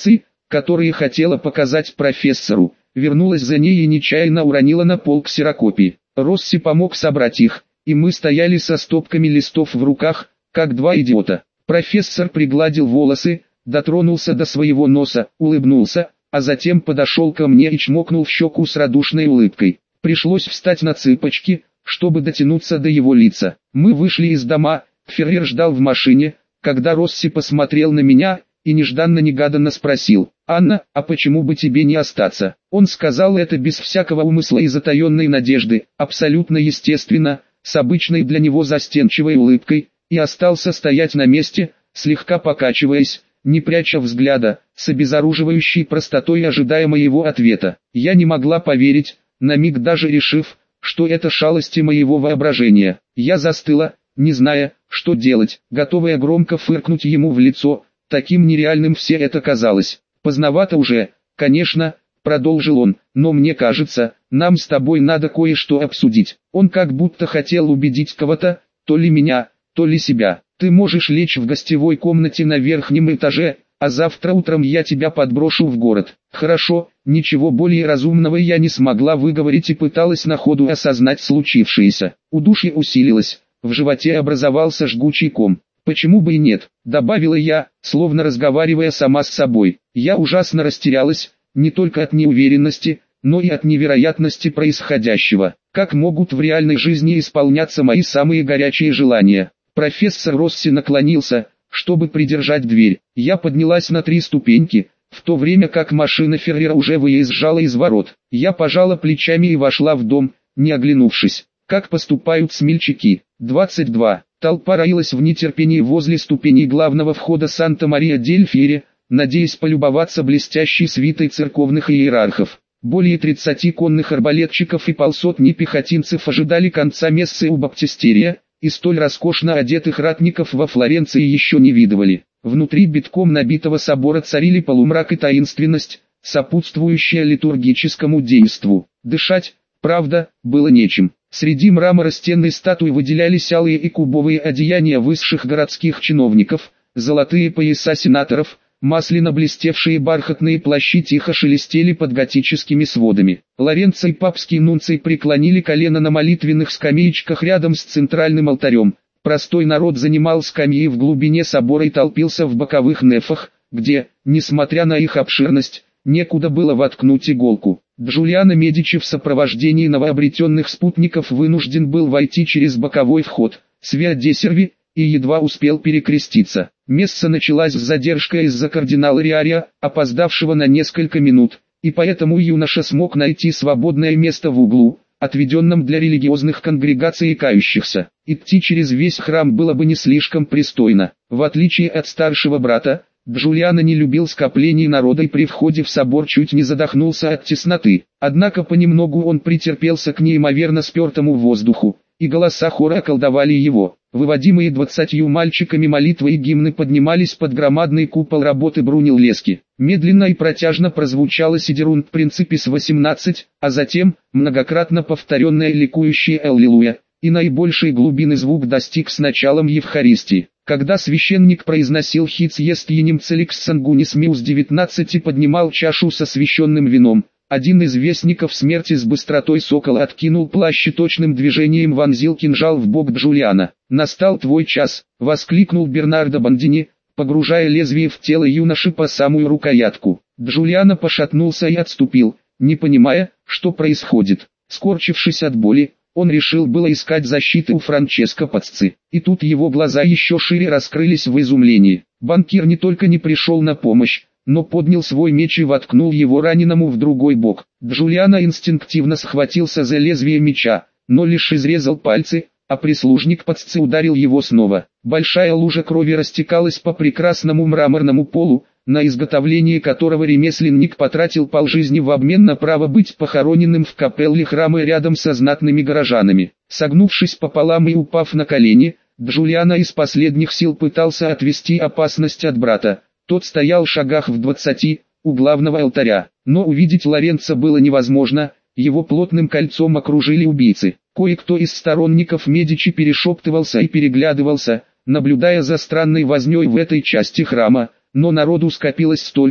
которые хотела показать профессору, вернулась за ней и нечаянно уронила на пол ксерокопии. Росси помог собрать их, и мы стояли со стопками листов в руках, как два идиота. Профессор пригладил волосы, дотронулся до своего носа, улыбнулся, а затем подошел ко мне и чмокнул в щеку с радушной улыбкой. Пришлось встать на цыпочки, чтобы дотянуться до его лица. Мы вышли из дома, Феррер ждал в машине, когда Росси посмотрел на меня и нежданно-негаданно спросил: «Анна, а почему бы тебе не остаться?» Он сказал это без всякого умысла и затаенной надежды, абсолютно естественно, с обычной для него застенчивой улыбкой, и остался стоять на месте, слегка покачиваясь, не пряча взгляда, с обезоруживающей простотой ожидая моего ответа. Я не могла поверить, на миг даже решив, что это шалости моего воображения. Я застыла, не зная, что делать, готовая громко фыркнуть ему в лицо, таким нереальным все это казалось. «Поздновато уже, конечно», — продолжил он, — «но мне кажется, нам с тобой надо кое-что обсудить». Он как будто хотел убедить кого-то, то ли меня, то ли себя. «Ты можешь лечь в гостевой комнате на верхнем этаже, а завтра утром я тебя подброшу в город». «Хорошо», ничего более разумного я не смогла выговорить и пыталась на ходу осознать случившееся. Удушье усилилось, в животе образовался жгучий ком. «Почему бы и нет», — добавила я, словно разговаривая сама с собой. Я ужасно растерялась, не только от неуверенности, но и от невероятности происходящего. Как могут в реальной жизни исполняться мои самые горячие желания? Профессор Росси наклонился, чтобы придержать дверь. Я поднялась на три ступеньки, в то время как машина Феррера уже выезжала из ворот. Я пожала плечами и вошла в дом, не оглянувшись. Как поступают смельчаки? двадцать два. Толпа роилась в нетерпении возле ступеней главного входа Санта-Мария-дель-Фьере, надеясь полюбоваться блестящей свитой церковных иерархов. Более тридцати конных арбалетчиков и полсотни пехотинцев ожидали конца мессы у баптистерия, и столь роскошно одетых ратников во Флоренции еще не видывали. Внутри битком набитого собора царили полумрак и таинственность, сопутствующая литургическому действу. Дышать, правда, было нечем. Среди мрамора стенной статуи выделялись алые и кубовые одеяния высших городских чиновников, золотые пояса сенаторов, масляно блестевшие бархатные плащи тихо шелестели под готическими сводами. Лоренцо и папский нунций преклонили колено на молитвенных скамеечках рядом с центральным алтарем. Простой народ занимал скамьи в глубине собора и толпился в боковых нефах, где, несмотря на их обширность, некуда было воткнуть иголку. Джулиано Медичи в сопровождении новообретенных спутников вынужден был войти через боковой вход, с Виа де Серви, и едва успел перекреститься. Месса началась с задержкой из-за кардинала Риария, опоздавшего на несколько минут, и поэтому юноша смог найти свободное место в углу, отведенном для религиозных конгрегаций и кающихся. Идти через весь храм было бы не слишком пристойно. В отличие от старшего брата, Джулиано не любил скоплений народа и при входе в собор чуть не задохнулся от тесноты. Однако понемногу он претерпелся к неимоверно спертому воздуху, и голоса хора околдовали его. Выводимые двадцатью мальчиками молитвы и гимны поднимались под громадный купол работы Брунеллески. Медленно и протяжно прозвучало Сидерунд Принципис восемнадцать, а затем, многократно повторенное ликующее «Аллилуйя», и наибольшей глубины звук достиг с началом Евхаристии. Когда священник произносил «Хитс ест еним целикс сангунис миус девятнадцать» и поднимал чашу со священным вином, один из вестников смерти с быстротой сокола откинул плащ и точным движением вонзил кинжал в бок Джулиана. «Настал твой час!» — воскликнул Бернардо Бандини, погружая лезвие в тело юноши по самую рукоятку. Джулиано пошатнулся и отступил, не понимая, что происходит. Скорчившись от боли, он решил было искать защиты у Франческо Пацци, и тут его глаза еще шире раскрылись в изумлении. Банкир не только не пришел на помощь, но поднял свой меч и воткнул его раненому в другой бок. Джулиано инстинктивно схватился за лезвие меча, но лишь изрезал пальцы, а прислужник Пацци ударил его снова. Большая лужа крови растекалась по прекрасному мраморному полу, на изготовление которого ремесленник потратил полжизни в обмен на право быть похороненным в капелле храма рядом со знатными горожанами. Согнувшись пополам и упав на колени, Джулиано из последних сил пытался отвести опасность от брата. Тот стоял в шагах в двадцати, у главного алтаря, но увидеть Лоренцо было невозможно, его плотным кольцом окружили убийцы. Кое-кто из сторонников Медичи перешептывался и переглядывался, наблюдая за странной вознёй в этой части храма, но народу скопилось столько,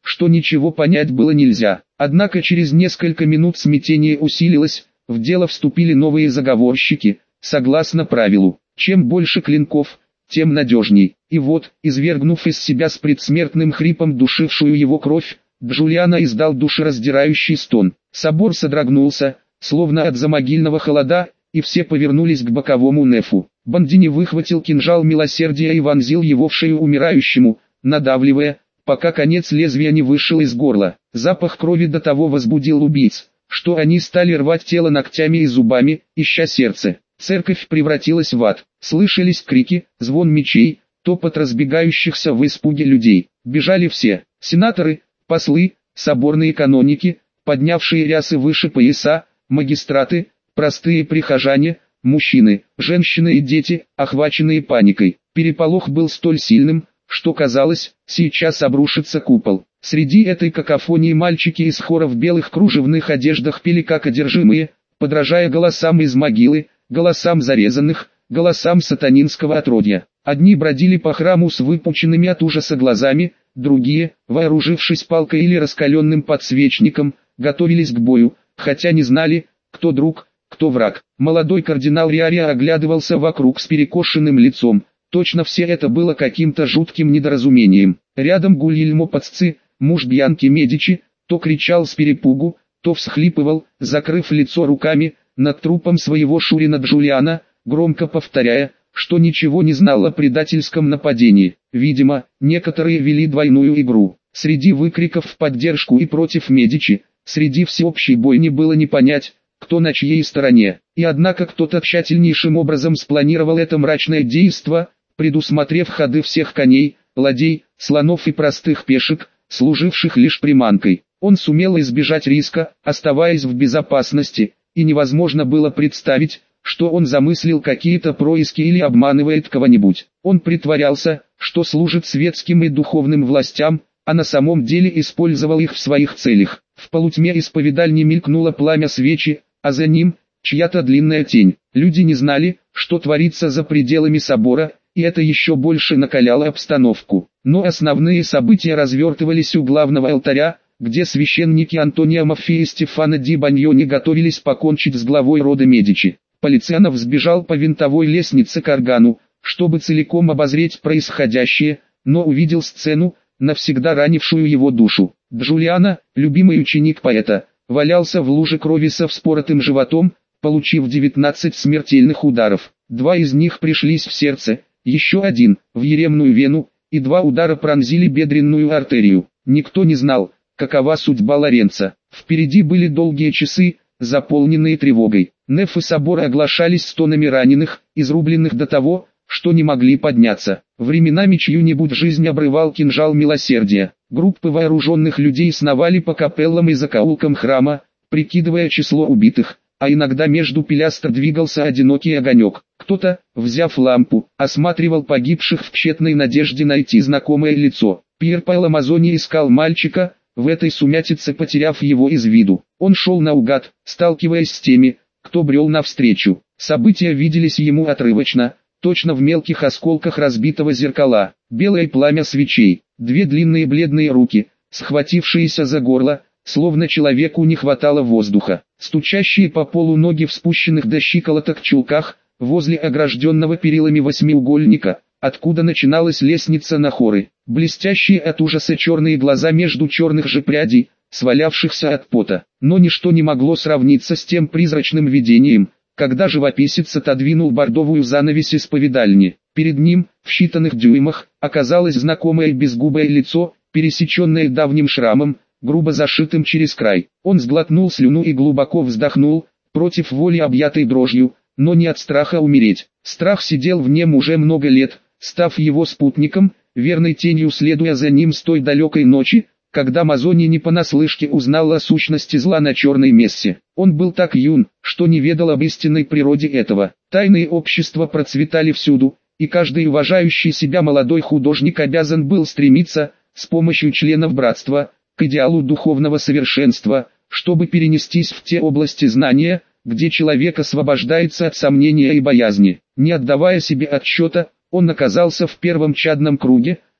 что ничего понять было нельзя. Однако через несколько минут смятение усилилось, в дело вступили новые заговорщики, согласно правилу, чем больше клинков, тем надежней. И вот, извергнув из себя с предсмертным хрипом душившую его кровь, Джулиано издал душераздирающий стон. Собор содрогнулся, словно от замогильного холода, и все повернулись к боковому нефу. Бандини выхватил кинжал милосердия и вонзил его в шею умирающему, надавливая, пока конец лезвия не вышел из горла. Запах крови до того возбудил убийц, что они стали рвать тело ногтями и зубами, ища сердце. Церковь превратилась в ад. Слышались крики, звон мечей, топот разбегающихся в испуге людей. Бежали все: сенаторы, послы, соборные каноники, поднявшие рясы выше пояса, магистраты, простые прихожане, мужчины, женщины и дети, охваченные паникой. Переполох был столь сильным, что казалось, сейчас обрушится купол. Среди этой какофонии мальчики из хора в белых кружевных одеждах пели как одержимые, подражая голосам из могилы, голосам зарезанных, голосам сатанинского отродья. Одни бродили по храму с выпученными от ужаса глазами, другие, вооружившись палкой или раскаленным подсвечником, готовились к бою, хотя не знали, кто друг, кто враг. Молодой кардинал Риариа оглядывался вокруг с перекошенным лицом. Точно все это было каким-то жутким недоразумением. Рядом Гульельмо Пацци, муж Бьянки Медичи, то кричал с перепугу, то всхлипывал, закрыв лицо руками, над трупом своего шурина Джулиана, громко повторяя, что ничего не знал о предательском нападении. Видимо, некоторые вели двойную игру. Среди выкриков в поддержку и против Медичи, среди всеобщей бойни было не понять, кто на чьей стороне. И однако кто-то тщательнейшим образом спланировал это мрачное действо, предусмотрев ходы всех коней, ладей, слонов и простых пешек, служивших лишь приманкой. Он сумел избежать риска, оставаясь в безопасности, и невозможно было представить, что он замыслил какие-то происки или обманывает кого-нибудь. Он притворялся, что служит светским и духовным властям, а на самом деле использовал их в своих целях. В полутьме исповедальни мелькнуло пламя свечи, а за ним чья-то длинная тень. Люди не знали, что творится за пределами собора, и это еще больше накаляло обстановку. Но основные события развертывались у главного алтаря, где священники Антонио Маффи и Стефано ди Баньони готовились покончить с главой рода Медичи. Полицианов сбежал по винтовой лестнице к органу, чтобы целиком обозреть происходящее, но увидел сцену, навсегда ранившую его душу. Джулиано, любимый ученик поэта, валялся в луже крови со вспоротым животом, получив девятнадцать смертельных ударов. Два из них пришлись в сердце, еще один – в еремную вену, и два удара пронзили бедренную артерию. Никто не знал, какова судьба Лоренцо. Впереди были долгие часы, заполненные тревогой. Неф и собор оглашались стонами раненых, изрубленных до того, что не могли подняться. Временами чью-нибудь жизнь обрывал кинжал милосердия. Группы вооруженных людей сновали по капеллам и закоулкам храма, прикидывая число убитых, а иногда между пилястр двигался одинокий огонек. Кто-то, взяв лампу, осматривал погибших в тщетной надежде найти знакомое лицо. Пьер Паоло Мазони искал мальчика, в этой сумятице потеряв его из виду. Он шел наугад, сталкиваясь с теми, кто брел навстречу. События виделись ему отрывочно, точно в мелких осколках разбитого зеркала. Белое пламя свечей, две длинные бледные руки, схватившиеся за горло, словно человеку не хватало воздуха. Стучащие по полу ноги в спущенных до щиколоток чулках, возле огражденного перилами восьмиугольника, откуда начиналась лестница на хоры. Блестящие от ужаса черные глаза между черных же прядей, свалявшихся от пота. Но ничто не могло сравниться с тем призрачным видением, когда живописец отодвинул бордовую занавесь исповедальни. Перед ним, в считанных дюймах, оказалось знакомое безгубое лицо, пересеченное давним шрамом, грубо зашитым через край. Он сглотнул слюну и глубоко вздохнул, против воли объятой дрожью, но не от страха умереть. Страх сидел в нем уже много лет, став его спутником, верной тенью следуя за ним с той далекой ночи, когда Мазони не понаслышке узнал о сущности зла на черной мессе. Он был так юн, что не ведал об истинной природе этого. Тайные общества процветали всюду, и каждый уважающий себя молодой художник обязан был стремиться, с помощью членов братства, к идеалу духовного совершенства, чтобы перенестись в те области знания, где человек освобождается от сомнения и боязни. Не отдавая себе отчета, он оказался в первом чадном круге,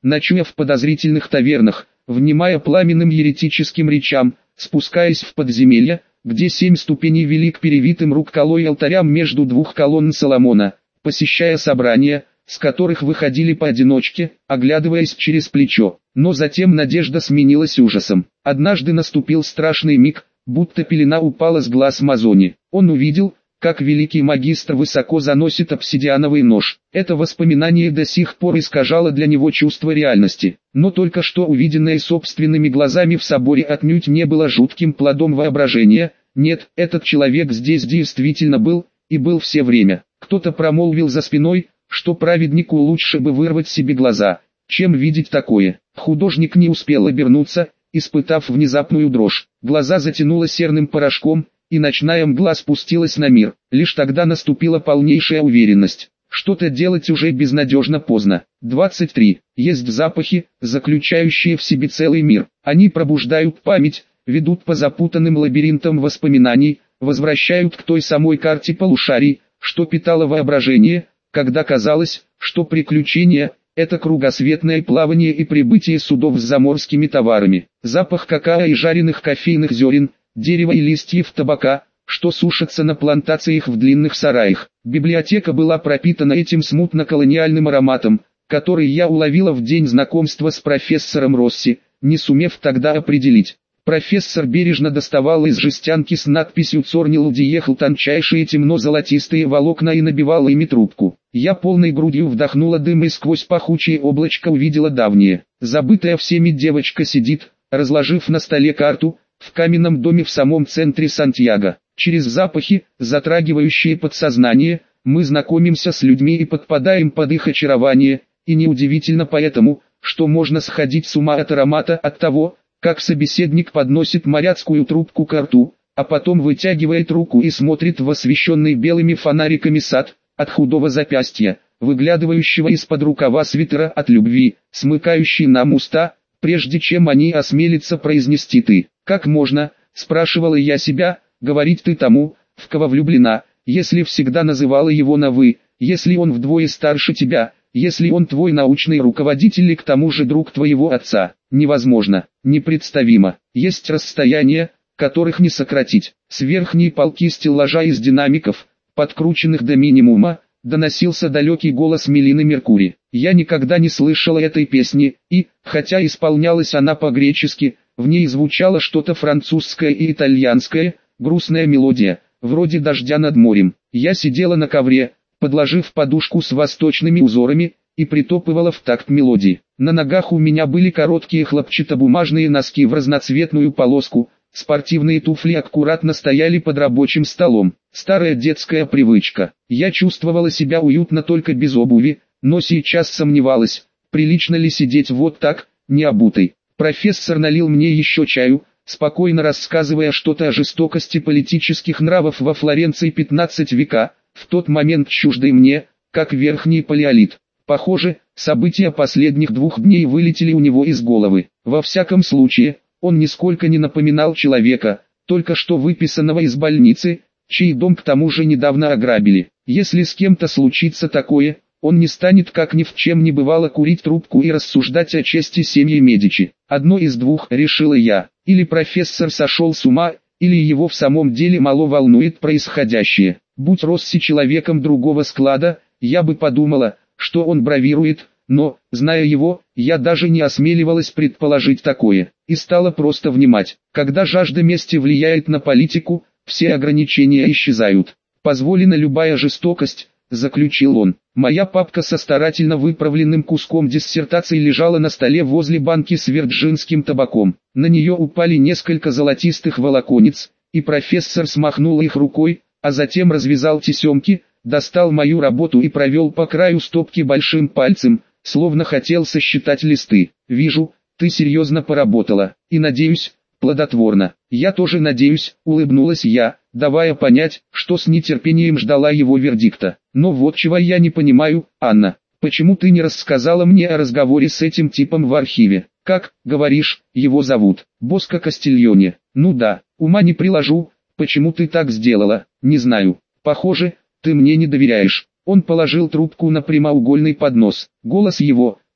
ночуя в подозрительных тавернах, внимая пламенным еретическим речам, спускаясь в подземелья, где семь ступеней вели к перевитым рукколой алтарям между двух колонн Соломона, посещая собрания, с которых выходили поодиночке, оглядываясь через плечо. Но затем надежда сменилась ужасом. Однажды наступил страшный миг, будто пелена упала с глаз Мазони. Он увидел, как великий магистр высоко заносит обсидиановый нож. Это воспоминание до сих пор искажало для него чувство реальности. Но только что увиденное собственными глазами в соборе отнюдь не было жутким плодом воображения. Нет, этот человек здесь действительно был, и был все время. Кто-то промолвил за спиной, что праведнику лучше бы вырвать себе глаза, чем видеть такое. Художник не успел обернуться, испытав внезапную дрожь. Глаза затянуло серным порошком, и ночная мгла спустилась на мир. Лишь тогда наступила полнейшая уверенность. Что-то делать уже безнадежно поздно. двадцать три. Есть запахи, заключающие в себе целый мир. Они пробуждают память, ведут по запутанным лабиринтам воспоминаний, возвращают к той самой карте полушарий, что питало воображение, когда казалось, что приключения – это кругосветное плавание и прибытие судов с заморскими товарами. Запах какао и жареных кофейных зерен, дерева и листьев табака, что сушатся на плантациях в длинных сараях. Библиотека была пропитана этим смутно-колониальным ароматом, который я уловила в день знакомства с профессором Росси, не сумев тогда определить. Профессор бережно доставал из жестянки с надписью «Цорнил диехал» тончайшие темно-золотистые волокна и набивал ими трубку. Я полной грудью вдохнула дым и сквозь пахучее облачко увидела давнее. Забытая всеми девочка сидит, разложив на столе карту, в каменном доме в самом центре Сантьяго. Через запахи, затрагивающие подсознание, мы знакомимся с людьми и подпадаем под их очарование, и неудивительно поэтому, что можно сходить с ума от аромата, от того, как собеседник подносит моряцкую трубку к рту, а потом вытягивает руку и смотрит в освещенный белыми фонариками сад, от худого запястья, выглядывающего из-под рукава свитера от любви, смыкающий нам уста, прежде чем они осмелятся произнести «ты». «Как можно, — спрашивала я себя, — говорить ты тому, в кого влюблена, если всегда называла его на «вы», если он вдвое старше тебя, если он твой научный руководитель и к тому же друг твоего отца?» Невозможно, непредставимо. Есть расстояния, которых не сократить. С верхней полки стеллажа из динамиков, подкрученных до минимума, доносился далекий голос Мелины Меркури. Я никогда не слышала этой песни, и, хотя исполнялась она по-гречески, в ней звучало что-то французское и итальянское, грустная мелодия, вроде дождя над морем. Я сидела на ковре, подложив подушку с восточными узорами, и притопывала в такт мелодии. На ногах у меня были короткие хлопчатобумажные носки в разноцветную полоску, спортивные туфли аккуратно стояли под рабочим столом. Старая детская привычка. Я чувствовала себя уютно только без обуви, но сейчас сомневалась, прилично ли сидеть вот так, не обутой. Профессор налил мне еще чаю, спокойно рассказывая что-то о жестокости политических нравов во Флоренции пятнадцатого века, в тот момент чуждой мне, как верхний палеолит. Похоже, события последних двух дней вылетели у него из головы. Во всяком случае, он нисколько не напоминал человека, только что выписанного из больницы, чей дом к тому же недавно ограбили. Если с кем-то случится такое, он не станет как ни в чем не бывало курить трубку и рассуждать о чести семьи Медичи. Одно из двух, решила я, или профессор сошел с ума, или его в самом деле мало волнует происходящее. Будь Росси человеком другого склада, я бы подумала, что он бравирует, но, зная его, я даже не осмеливалась предположить такое, и стала просто внимать. Когда жажда мести влияет на политику, все ограничения исчезают. Позволена любая жестокость, заключил он. Моя папка со старательно выправленным куском диссертации лежала на столе возле банки с вирджинским табаком. На нее упали несколько золотистых волоконец, и профессор смахнул их рукой, а затем развязал тесемки, достал мою работу и провел по краю стопки большим пальцем, словно хотел сосчитать листы. «Вижу, ты серьезно поработала, и надеюсь, плодотворно». «Я тоже надеюсь», — улыбнулась я, давая понять, что с нетерпением ждала его вердикта. «Но вот чего я не понимаю, Анна, почему ты не рассказала мне о разговоре с этим типом в архиве? Как, говоришь, его зовут? Боско Кастильоне? Ну да, ума не приложу, почему ты так сделала, не знаю. Похоже, ты мне не доверяешь». Он положил трубку на прямоугольный поднос. Голос его,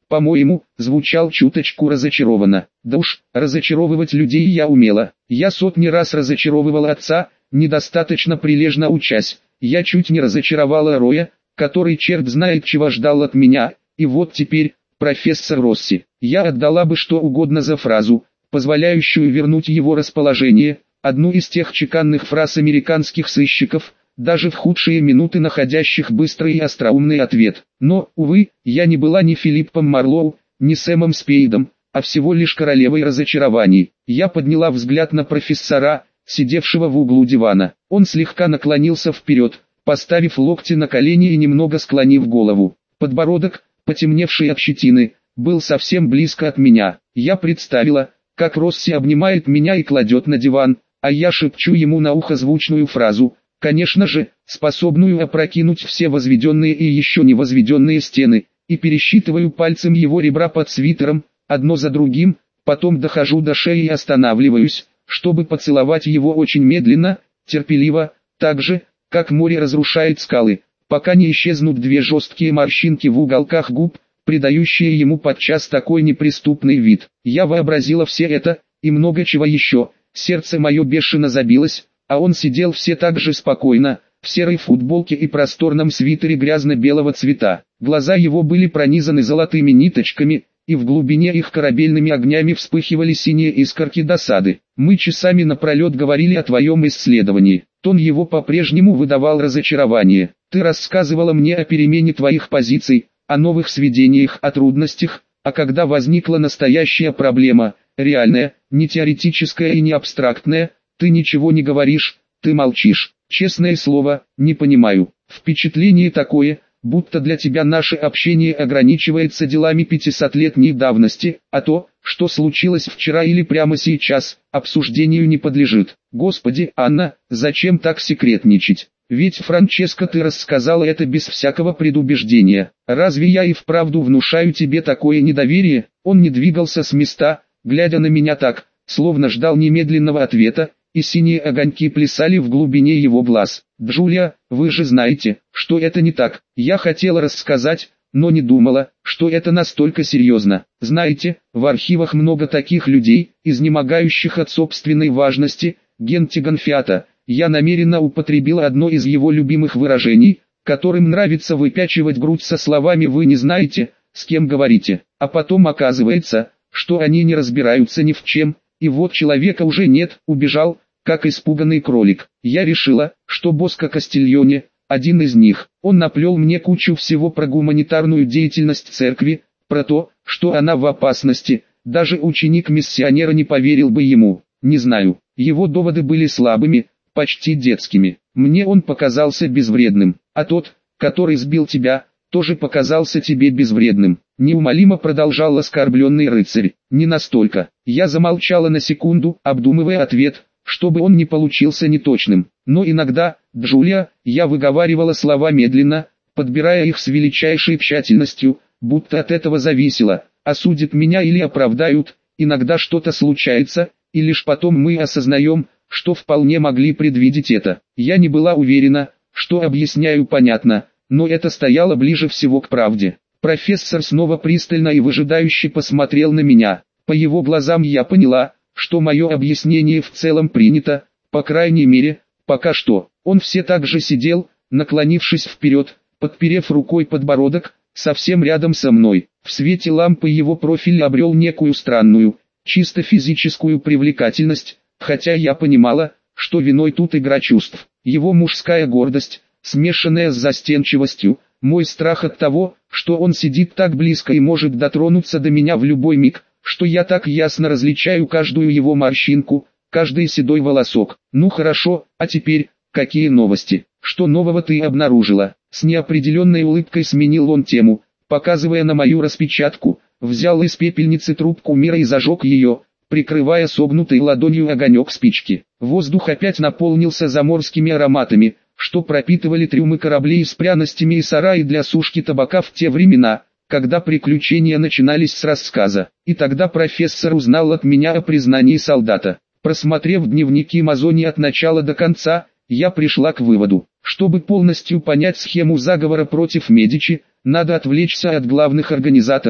по-моему, звучал чуточку разочарованно. Да уж, разочаровывать людей я умела. Я сотни раз разочаровывала отца, недостаточно прилежно учась. Я чуть не разочаровала Роя, который черт знает чего ждал от меня, и вот теперь, профессор Росси. Я отдала бы что угодно за фразу, позволяющую вернуть его расположение, одну из тех чеканных фраз американских сыщиков, даже в худшие минуты находящих быстрый и остроумный ответ. Но, увы, я не была ни Филиппом Марлоу, ни Сэмом Спейдом, а всего лишь королевой разочарований. Я подняла взгляд на профессора, сидевшего в углу дивана. Он слегка наклонился вперед, поставив локти на колени и немного склонив голову. Подбородок, потемневший от щетины, был совсем близко от меня. Я представила, как Росси обнимает меня и кладет на диван, а я шепчу ему на ухо звучную фразу, конечно же, способную опрокинуть все возведенные и еще не возведенные стены, и пересчитываю пальцем его ребра под свитером, одно за другим, потом дохожу до шеи и останавливаюсь, чтобы поцеловать его очень медленно, терпеливо, так же, как море разрушает скалы, пока не исчезнут две жесткие морщинки в уголках губ, придающие ему подчас такой неприступный вид. Я вообразила все это, и много чего еще, сердце мое бешено забилось, а он сидел все так же спокойно, в серой футболке и просторном свитере грязно-белого цвета. Глаза его были пронизаны золотыми ниточками, и в глубине их корабельными огнями вспыхивали синие искорки досады. Мы часами напролет говорили о твоем исследовании. Тон его по-прежнему выдавал разочарование. Ты рассказывала мне о перемене твоих позиций, о новых сведениях, о трудностях, а когда возникла настоящая проблема, реальная, не теоретическая и не абстрактная, ты ничего не говоришь, ты молчишь. Честное слово, не понимаю. Впечатление такое, будто для тебя наше общение ограничивается делами пятисотлетней давности, а то, что случилось вчера или прямо сейчас, обсуждению не подлежит. Господи, Анна, зачем так секретничать? Ведь, Франческа, ты рассказала это без всякого предубеждения. Разве я и вправду внушаю тебе такое недоверие? Он не двигался с места, глядя на меня так, словно ждал немедленного ответа, и синие огоньки плясали в глубине его глаз. «Джулия, вы же знаете, что это не так. Я хотела рассказать, но не думала, что это настолько серьезно. Знаете, в архивах много таких людей, изнемогающих от собственной важности, Гентиган Фиата». Я намеренно употребила одно из его любимых выражений, которым нравится выпячивать грудь со словами «вы не знаете, с кем говорите», а потом оказывается, что они не разбираются ни в чем, и вот человека уже нет, убежал, как испуганный кролик. Я решила, что Боско Кастильоне, один из них, он наплел мне кучу всего про гуманитарную деятельность церкви, про то, что она в опасности, даже ученик миссионера не поверил бы ему, не знаю, его доводы были слабыми, почти детскими. Мне он показался безвредным, а тот, который сбил тебя, тоже показался тебе безвредным. Неумолимо продолжал оскорбленный рыцарь. Не настолько. Я замолчала на секунду, обдумывая ответ, чтобы он не получился неточным. Но иногда, Джулия, я выговаривала слова медленно, подбирая их с величайшей тщательностью, будто от этого зависело, осудят меня или оправдают. Иногда что-то случается, и лишь потом мы осознаем, что вполне могли предвидеть это. Я не была уверена, что объясняю понятно, но это стояло ближе всего к правде. Профессор снова пристально и выжидающе посмотрел на меня. По его глазам я поняла, что мое объяснение в целом принято, по крайней мере, пока что. Он все так же сидел, наклонившись вперед, подперев рукой подбородок, совсем рядом со мной. В свете лампы его профиль обрел некую странную, чисто физическую привлекательность, хотя я понимала, что виной тут игра чувств. Его мужская гордость, смешанная с застенчивостью, мой страх от того, что он сидит так близко и может дотронуться до меня в любой миг, что я так ясно различаю каждую его морщинку, каждый седой волосок. Ну хорошо, а теперь, какие новости? Что нового ты обнаружила? С неопределенной улыбкой сменил он тему, показывая на мою распечатку, взял из пепельницы трубку мира и зажег ее, прикрывая согнутой ладонью огонек спички. Воздух опять наполнился заморскими ароматами, что пропитывали трюмы кораблей с пряностями и сараи для сушки табака в те времена, когда приключения начинались с рассказа. И тогда профессор узнал от меня о признании солдата. Просмотрев дневники Мазони от начала до конца, я пришла к выводу, чтобы полностью понять схему заговора против Медичи, надо отвлечься от главных организаторов,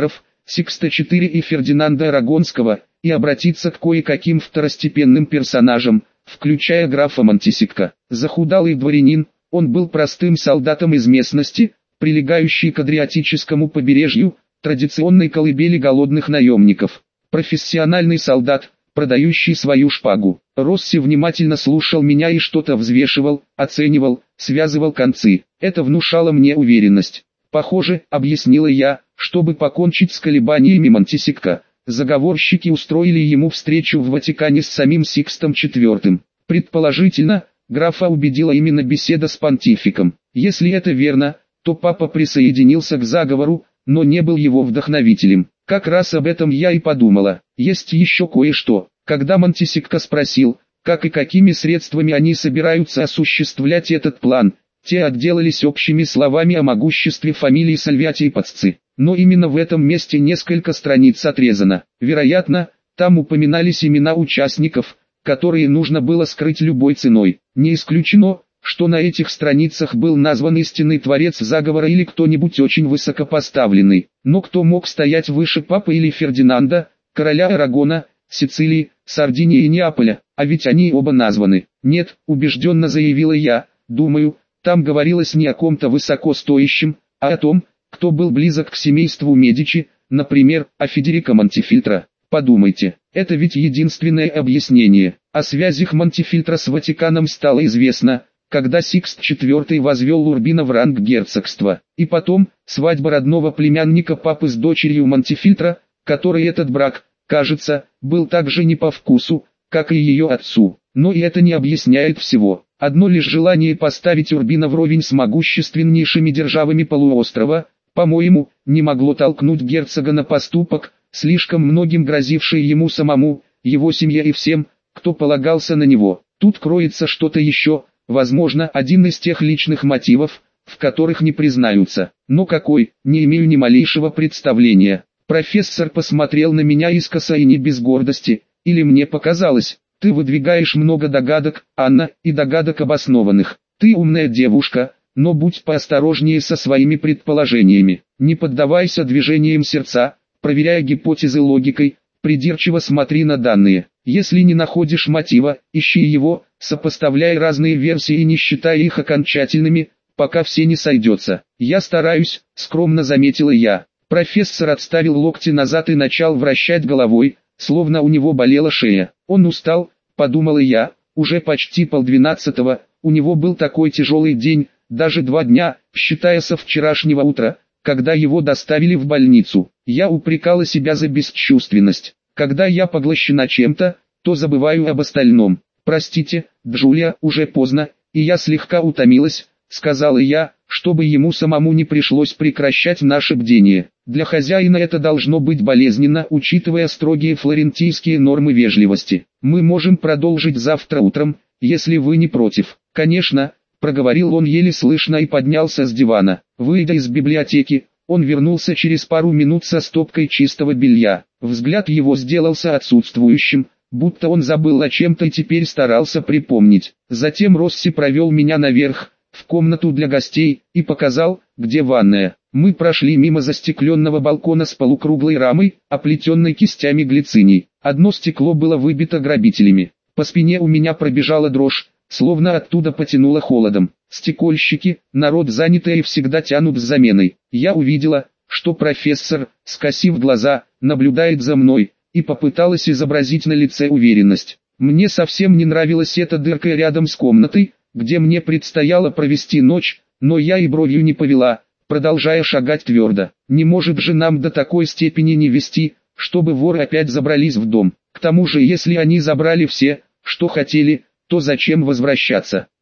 Сикста четыре и Фердинанда Арагонского, и обратиться к кое-каким второстепенным персонажам, включая графа Монтисекка. Захудалый дворянин, он был простым солдатом из местности, прилегающей к Адриатическому побережью, традиционной колыбели голодных наемников. Профессиональный солдат, продающий свою шпагу. Росси внимательно слушал меня и что-то взвешивал, оценивал, связывал концы. Это внушало мне уверенность. Похоже, объяснила я, чтобы покончить с колебаниями Монтисекка, заговорщики устроили ему встречу в Ватикане с самим Сикстом четвёртым. Предположительно, графа убедила именно беседа с понтификом. Если это верно, то папа присоединился к заговору, но не был его вдохновителем. Как раз об этом я и подумала. Есть еще кое-что. Когда Монтисекка спросил, как и какими средствами они собираются осуществлять этот план, те отделались общими словами о могуществе фамилии Сальвиати и Пацци. Но именно в этом месте несколько страниц отрезано. Вероятно, там упоминались имена участников, которые нужно было скрыть любой ценой. Не исключено, что на этих страницах был назван истинный творец заговора или кто-нибудь очень высокопоставленный. Но кто мог стоять выше папы или Фердинанда, короля Арагона, Сицилии, Сардинии и Неаполя, а ведь они оба названы. Нет, убежденно заявила я, думаю, там говорилось не о ком-то высокостоящем, а о том, кто был близок к семейству Медичи, например, о Федерико Монтефильтро. Подумайте, это ведь единственное объяснение. О связях Монтефильтро с Ватиканом стало известно, когда Сикст четвёртый возвел Урбино в ранг герцогства. И потом, свадьба родного племянника папы с дочерью Монтефильтро, которой этот брак, кажется, был также не по вкусу, как и ее отцу. Но и это не объясняет всего. Одно лишь желание поставить Урбино вровень с могущественнейшими державами полуострова, по-моему, не могло толкнуть герцога на поступок, слишком многим грозивший ему самому, его семье и всем, кто полагался на него. Тут кроется что-то еще, возможно, один из тех личных мотивов, в которых не признаются. Но какой, не имею ни малейшего представления. Профессор посмотрел на меня искоса и не без гордости, или мне показалось. Ты выдвигаешь много догадок, Анна, и догадок обоснованных. Ты умная девушка, но будь поосторожнее со своими предположениями. Не поддавайся движениям сердца, проверяя гипотезы логикой, придирчиво смотри на данные. Если не находишь мотива, ищи его, сопоставляй разные версии и не считай их окончательными, пока все не сойдется. Я стараюсь, скромно заметила я. Профессор отставил локти назад и начал вращать головой, словно у него болела шея. Он устал, подумала я, уже почти полдвенадцатого, у него был такой тяжелый день, даже два дня, считая со вчерашнего утра, когда его доставили в больницу. Я упрекала себя за бесчувственность. Когда я поглощена чем-то, то забываю об остальном. Простите, Джулия, уже поздно, и я слегка утомилась, сказала я, чтобы ему самому не пришлось прекращать наше бдение. Для хозяина это должно быть болезненно, учитывая строгие флорентийские нормы вежливости. Мы можем продолжить завтра утром, если вы не против. Конечно, проговорил он еле слышно и поднялся с дивана. Выйдя из библиотеки, он вернулся через пару минут со стопкой чистого белья. Взгляд его сделался отсутствующим, будто он забыл о чем-то и теперь старался припомнить. Затем Росси провел меня наверх, в комнату для гостей, и показал, где ванная. Мы прошли мимо застекленного балкона с полукруглой рамой, оплетенной кистями глициний. Одно стекло было выбито грабителями. По спине у меня пробежала дрожь, словно оттуда потянуло холодом. Стекольщики, народ занятый и всегда тянут с заменой. Я увидела, что профессор, скосив глаза, наблюдает за мной, и попыталась изобразить на лице уверенность. Мне совсем не нравилась эта дырка рядом с комнатой, где мне предстояло провести ночь, но я и бровью не повела, продолжая шагать твердо. Не может же нам до такой степени не вести, чтобы воры опять забрались в дом. К тому же, если они забрали все, что хотели, то зачем возвращаться?